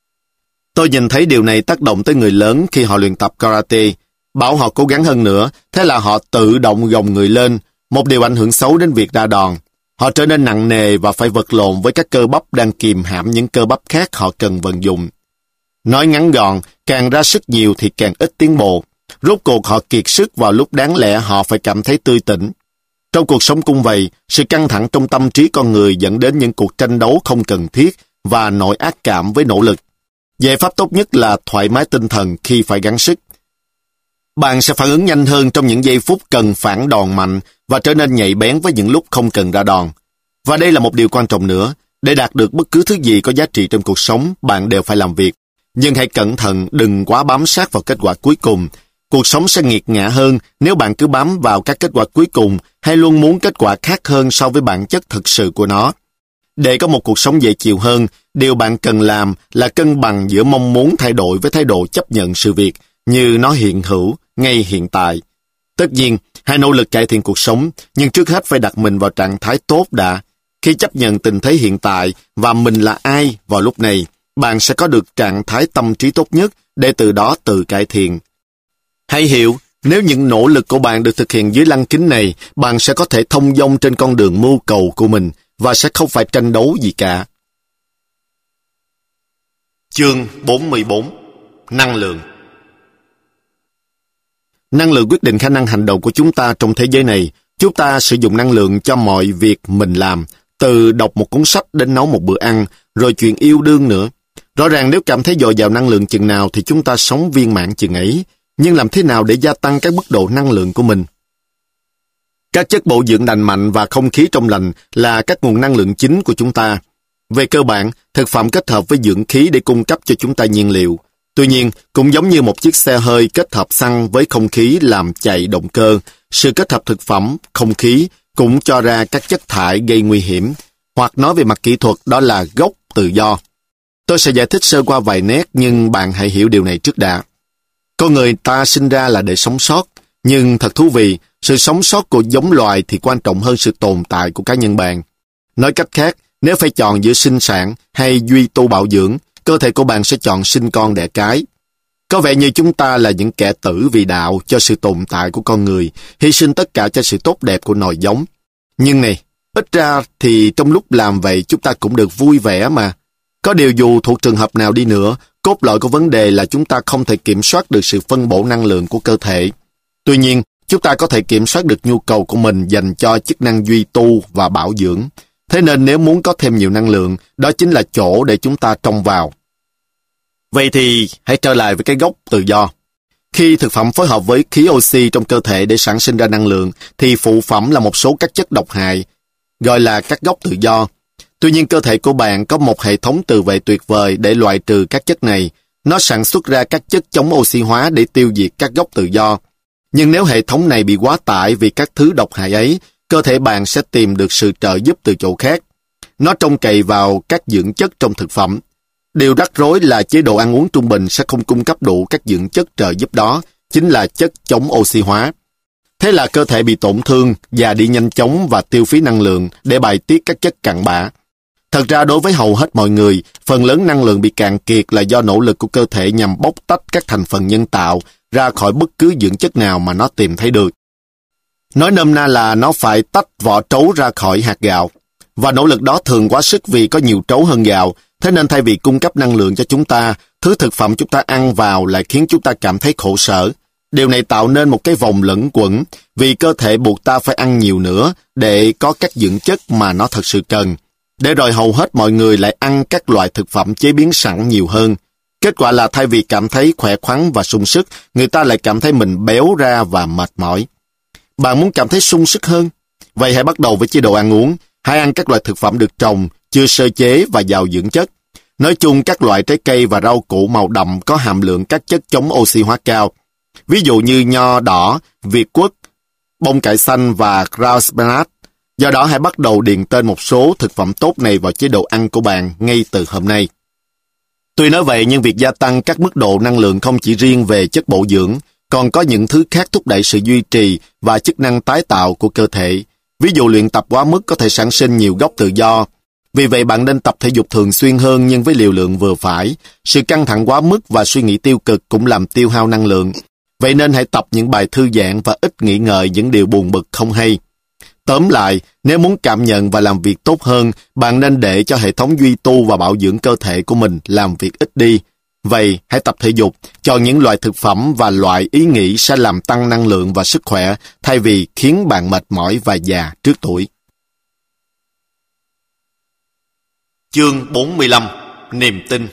Tôi nhìn thấy điều này tác động tới người lớn khi họ luyện tập karate. Bảo họ cố gắng hơn nữa, thế là họ tự động gồng người lên, một điều ảnh hưởng xấu đến việc ra đòn. Họ trở nên nặng nề và phải vật lộn với các cơ bắp đang kìm hãm những cơ bắp khác họ cần vận dụng. Nói ngắn gọn, càng ra sức nhiều thì càng ít tiến bộ. Rốt cuộc họ kiệt sức vào lúc đáng lẽ họ phải cảm thấy tươi tỉnh. Trong cuộc sống cũng vậy, sự căng thẳng trong tâm trí con người dẫn đến những cuộc tranh đấu không cần thiết và nỗi ác cảm với nỗ lực. Giải pháp tốt nhất là thoải mái tinh thần khi phải gắng sức. Bạn sẽ phản ứng nhanh hơn trong những giây phút cần phản đòn mạnh và trở nên nhạy bén với những lúc không cần ra đòn. Và đây là một điều quan trọng nữa. Để đạt được bất cứ thứ gì có giá trị trong cuộc sống, bạn đều phải làm việc. Nhưng hãy cẩn thận đừng quá bám sát vào kết quả cuối cùng. Cuộc sống sẽ nghiệt ngã hơn nếu bạn cứ bám vào các kết quả cuối cùng hay luôn muốn kết quả khác hơn so với bản chất thực sự của nó. Để có một cuộc sống dễ chịu hơn, điều bạn cần làm là cân bằng giữa mong muốn thay đổi với thái độ chấp nhận sự việc như nó hiện hữu, ngay hiện tại. Tất nhiên, hãy nỗ lực cải thiện cuộc sống, nhưng trước hết phải đặt mình vào trạng thái tốt đã. Khi chấp nhận tình thế hiện tại và mình là ai vào lúc này, bạn sẽ có được trạng thái tâm trí tốt nhất để từ đó tự cải thiện. Hãy hiểu, nếu những nỗ lực của bạn được thực hiện dưới lăng kính này, bạn sẽ có thể thông dong trên con đường mưu cầu của mình và sẽ không phải tranh đấu gì cả. Chương 44. Năng lượng. Năng lượng quyết định khả năng hành động của chúng ta trong thế giới này. Chúng ta sử dụng năng lượng cho mọi việc mình làm, từ đọc một cuốn sách đến nấu một bữa ăn, rồi chuyện yêu đương nữa. Rõ ràng nếu cảm thấy dồi dào năng lượng chừng nào thì chúng ta sống viên mãn chừng ấy. Nhưng làm thế nào để gia tăng các mức độ năng lượng của mình? Các chất bổ dưỡng lành mạnh và không khí trong lành là các nguồn năng lượng chính của chúng ta. Về cơ bản, thực phẩm kết hợp với dưỡng khí để cung cấp cho chúng ta nhiên liệu. Tuy nhiên, cũng giống như một chiếc xe hơi kết hợp xăng với không khí làm chạy động cơ, sự kết hợp thực phẩm, không khí cũng cho ra các chất thải gây nguy hiểm, hoặc nói về mặt kỹ thuật đó là gốc tự do. Tôi sẽ giải thích sơ qua vài nét, nhưng bạn hãy hiểu điều này trước đã. Con người ta sinh ra là để sống sót, nhưng thật thú vị, sự sống sót của giống loài thì quan trọng hơn sự tồn tại của cá nhân bạn. Nói cách khác, nếu phải chọn giữa sinh sản hay duy tu bảo dưỡng, cơ thể của bạn sẽ chọn sinh con đẻ cái. Có vẻ như chúng ta là những kẻ tử vì đạo cho sự tồn tại của con người, hy sinh tất cả cho sự tốt đẹp của nòi giống. Nhưng này, ít ra thì trong lúc làm vậy chúng ta cũng được vui vẻ mà. Có điều dù thuộc trường hợp nào đi nữa, cốt lõi của vấn đề là chúng ta không thể kiểm soát được sự phân bổ năng lượng của cơ thể. Tuy nhiên, chúng ta có thể kiểm soát được nhu cầu của mình dành cho chức năng duy tu và bảo dưỡng. Thế nên nếu muốn có thêm nhiều năng lượng, đó chính là chỗ để chúng ta trông vào. Vậy thì hãy trở lại với cái gốc tự do. Khi thực phẩm phối hợp với khí oxy trong cơ thể để sản sinh ra năng lượng, thì phụ phẩm là một số các chất độc hại, gọi là các gốc tự do. Tuy nhiên cơ thể của bạn có một hệ thống tự vệ tuyệt vời để loại trừ các chất này. Nó sản xuất ra các chất chống oxy hóa để tiêu diệt các gốc tự do. Nhưng nếu hệ thống này bị quá tải vì các thứ độc hại ấy, cơ thể bạn sẽ tìm được sự trợ giúp từ chỗ khác. Nó trông cậy vào các dưỡng chất trong thực phẩm. Điều rắc rối là chế độ ăn uống trung bình sẽ không cung cấp đủ các dưỡng chất trợ giúp đó, chính là chất chống oxy hóa. Thế là cơ thể bị tổn thương, già đi nhanh chóng và tiêu phí năng lượng để bài tiết các chất cặn bã. Thật ra đối với hầu hết mọi người, phần lớn năng lượng bị cạn kiệt là do nỗ lực của cơ thể nhằm bóc tách các thành phần nhân tạo ra khỏi bất cứ dưỡng chất nào mà nó tìm thấy được. Nói nôm na là nó phải tách vỏ trấu ra khỏi hạt gạo. Và nỗ lực đó thường quá sức vì có nhiều trấu hơn gạo, thế nên thay vì cung cấp năng lượng cho chúng ta, thứ thực phẩm chúng ta ăn vào lại khiến chúng ta cảm thấy khổ sở. Điều này tạo nên một cái vòng luẩn quẩn, vì cơ thể buộc ta phải ăn nhiều nữa để có các dưỡng chất mà nó thật sự cần. Để rồi hầu hết mọi người lại ăn các loại thực phẩm chế biến sẵn nhiều hơn. Kết quả là thay vì cảm thấy khỏe khoắn và sung sức, người ta lại cảm thấy mình béo ra và mệt mỏi. Bạn muốn cảm thấy sung sức hơn? Vậy hãy bắt đầu với chế độ ăn uống. Hãy ăn các loại thực phẩm được trồng, chưa sơ chế và giàu dưỡng chất. Nói chung, các loại trái cây và rau củ màu đậm có hàm lượng các chất chống oxy hóa cao. Ví dụ như nho đỏ, việt quất, bông cải xanh và rau spinach. Do đó hãy bắt đầu điền tên một số thực phẩm tốt này vào chế độ ăn của bạn ngay từ hôm nay. Tuy nói vậy nhưng việc gia tăng các mức độ năng lượng không chỉ riêng về chất bổ dưỡng, còn có những thứ khác thúc đẩy sự duy trì và chức năng tái tạo của cơ thể. Ví dụ luyện tập quá mức có thể sản sinh nhiều gốc tự do. Vì vậy bạn nên tập thể dục thường xuyên hơn nhưng với liều lượng vừa phải. Sự căng thẳng quá mức và suy nghĩ tiêu cực cũng làm tiêu hao năng lượng. Vậy nên hãy tập những bài thư giãn và ít nghĩ ngợi những điều buồn bực không hay. Tóm lại, nếu muốn cảm nhận và làm việc tốt hơn, bạn nên để cho hệ thống duy tu và bảo dưỡng cơ thể của mình làm việc ít đi. Vậy, hãy tập thể dục, chọn những loại thực phẩm và loại ý nghĩ sẽ làm tăng năng lượng và sức khỏe, thay vì khiến bạn mệt mỏi và già trước tuổi. Chương 45. Niềm tin.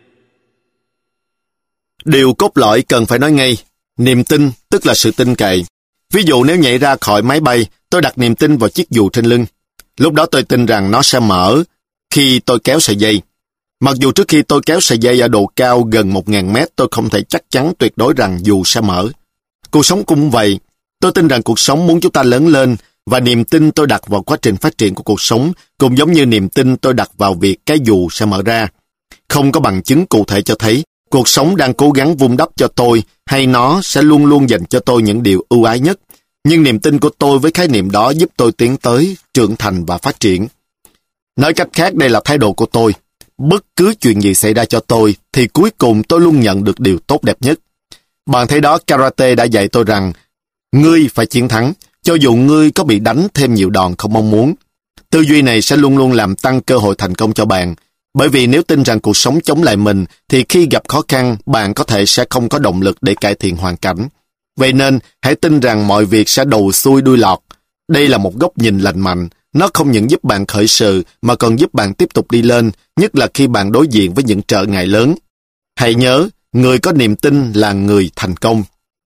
Điều cốt lõi cần phải nói ngay. Niềm tin tức là sự tin cậy. Ví dụ nếu nhảy ra khỏi máy bay, tôi đặt niềm tin vào chiếc dù trên lưng. Lúc đó tôi tin rằng nó sẽ mở khi tôi kéo sợi dây. Mặc dù trước khi tôi kéo sợi dây ở độ cao gần 1.000 mét, tôi không thể chắc chắn tuyệt đối rằng dù sẽ mở. Cuộc sống cũng vậy. Tôi tin rằng cuộc sống muốn chúng ta lớn lên, và niềm tin tôi đặt vào quá trình phát triển của cuộc sống cũng giống như niềm tin tôi đặt vào việc cái dù sẽ mở ra. Không có bằng chứng cụ thể cho thấy cuộc sống đang cố gắng vun đắp cho tôi hay nó sẽ luôn luôn dành cho tôi những điều ưu ái nhất. Nhưng niềm tin của tôi với khái niệm đó giúp tôi tiến tới, trưởng thành và phát triển. Nói cách khác, đây là thái độ của tôi. Bất cứ chuyện gì xảy ra cho tôi, thì cuối cùng tôi luôn nhận được điều tốt đẹp nhất. Bạn thấy đó, karate đã dạy tôi rằng, ngươi phải chiến thắng, cho dù ngươi có bị đánh thêm nhiều đòn không mong muốn. Tư duy này sẽ luôn luôn làm tăng cơ hội thành công cho bạn. Bởi vì nếu tin rằng cuộc sống chống lại mình, thì khi gặp khó khăn, bạn có thể sẽ không có động lực để cải thiện hoàn cảnh. Vậy nên, hãy tin rằng mọi việc sẽ đầu xuôi đuôi lọt. Đây là một góc nhìn lành mạnh. Nó không những giúp bạn khởi sự, mà còn giúp bạn tiếp tục đi lên, nhất là khi bạn đối diện với những trở ngại lớn. Hãy nhớ, người có niềm tin là người thành công.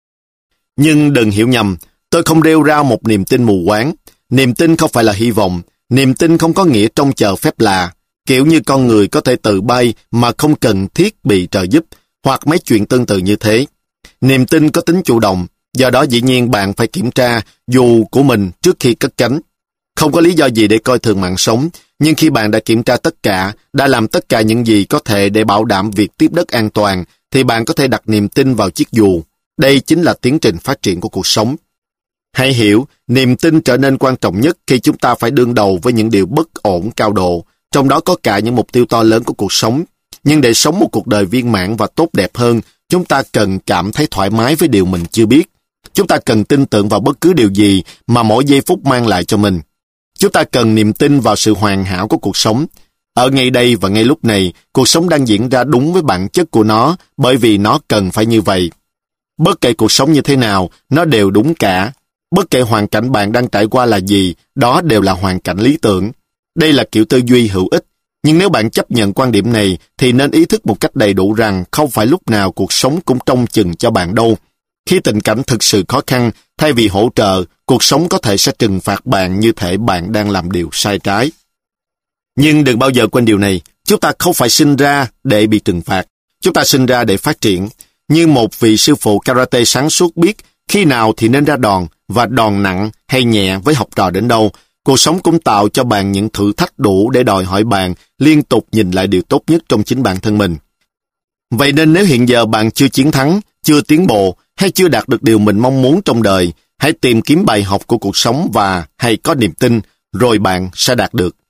Nhưng đừng hiểu nhầm, tôi không rêu rao một niềm tin mù quáng. Niềm tin không phải là hy vọng. Niềm tin không có nghĩa trông chờ phép lạ. Kiểu như con người có thể tự bay mà không cần thiết bị trợ giúp, hoặc mấy chuyện tương tự như thế. Niềm tin có tính chủ động, do đó dĩ nhiên bạn phải kiểm tra dù của mình trước khi cất cánh. Không có lý do gì để coi thường mạng sống, nhưng khi bạn đã kiểm tra tất cả, đã làm tất cả những gì có thể để bảo đảm việc tiếp đất an toàn, thì bạn có thể đặt niềm tin vào chiếc dù. Đây chính là tiến trình phát triển của cuộc sống. Hãy hiểu, niềm tin trở nên quan trọng nhất khi chúng ta phải đương đầu với những điều bất ổn cao độ, trong đó có cả những mục tiêu to lớn của cuộc sống. Nhưng để sống một cuộc đời viên mãn và tốt đẹp hơn, chúng ta cần cảm thấy thoải mái với điều mình chưa biết. Chúng ta cần tin tưởng vào bất cứ điều gì mà mỗi giây phút mang lại cho mình. Chúng ta cần niềm tin vào sự hoàn hảo của cuộc sống. Ở ngay đây và ngay lúc này, cuộc sống đang diễn ra đúng với bản chất của nó, bởi vì nó cần phải như vậy. Bất kể cuộc sống như thế nào, nó đều đúng cả. Bất kể hoàn cảnh bạn đang trải qua là gì, đó đều là hoàn cảnh lý tưởng. Đây là kiểu tư duy hữu ích. Nhưng nếu bạn chấp nhận quan điểm này, thì nên ý thức một cách đầy đủ rằng không phải lúc nào cuộc sống cũng trông chừng cho bạn đâu. Khi tình cảnh thực sự khó khăn, thay vì hỗ trợ, cuộc sống có thể sẽ trừng phạt bạn như thể bạn đang làm điều sai trái. Nhưng đừng bao giờ quên điều này, chúng ta không phải sinh ra để bị trừng phạt. Chúng ta sinh ra để phát triển. Như một vị sư phụ karate sáng suốt biết khi nào thì nên ra đòn, và đòn nặng hay nhẹ với học trò đến đâu. Cuộc sống cũng tạo cho bạn những thử thách đủ để đòi hỏi bạn liên tục nhìn lại điều tốt nhất trong chính bản thân mình. Vậy nên nếu hiện giờ bạn chưa chiến thắng, chưa tiến bộ hay chưa đạt được điều mình mong muốn trong đời, hãy tìm kiếm bài học của cuộc sống và hãy có niềm tin, rồi bạn sẽ đạt được.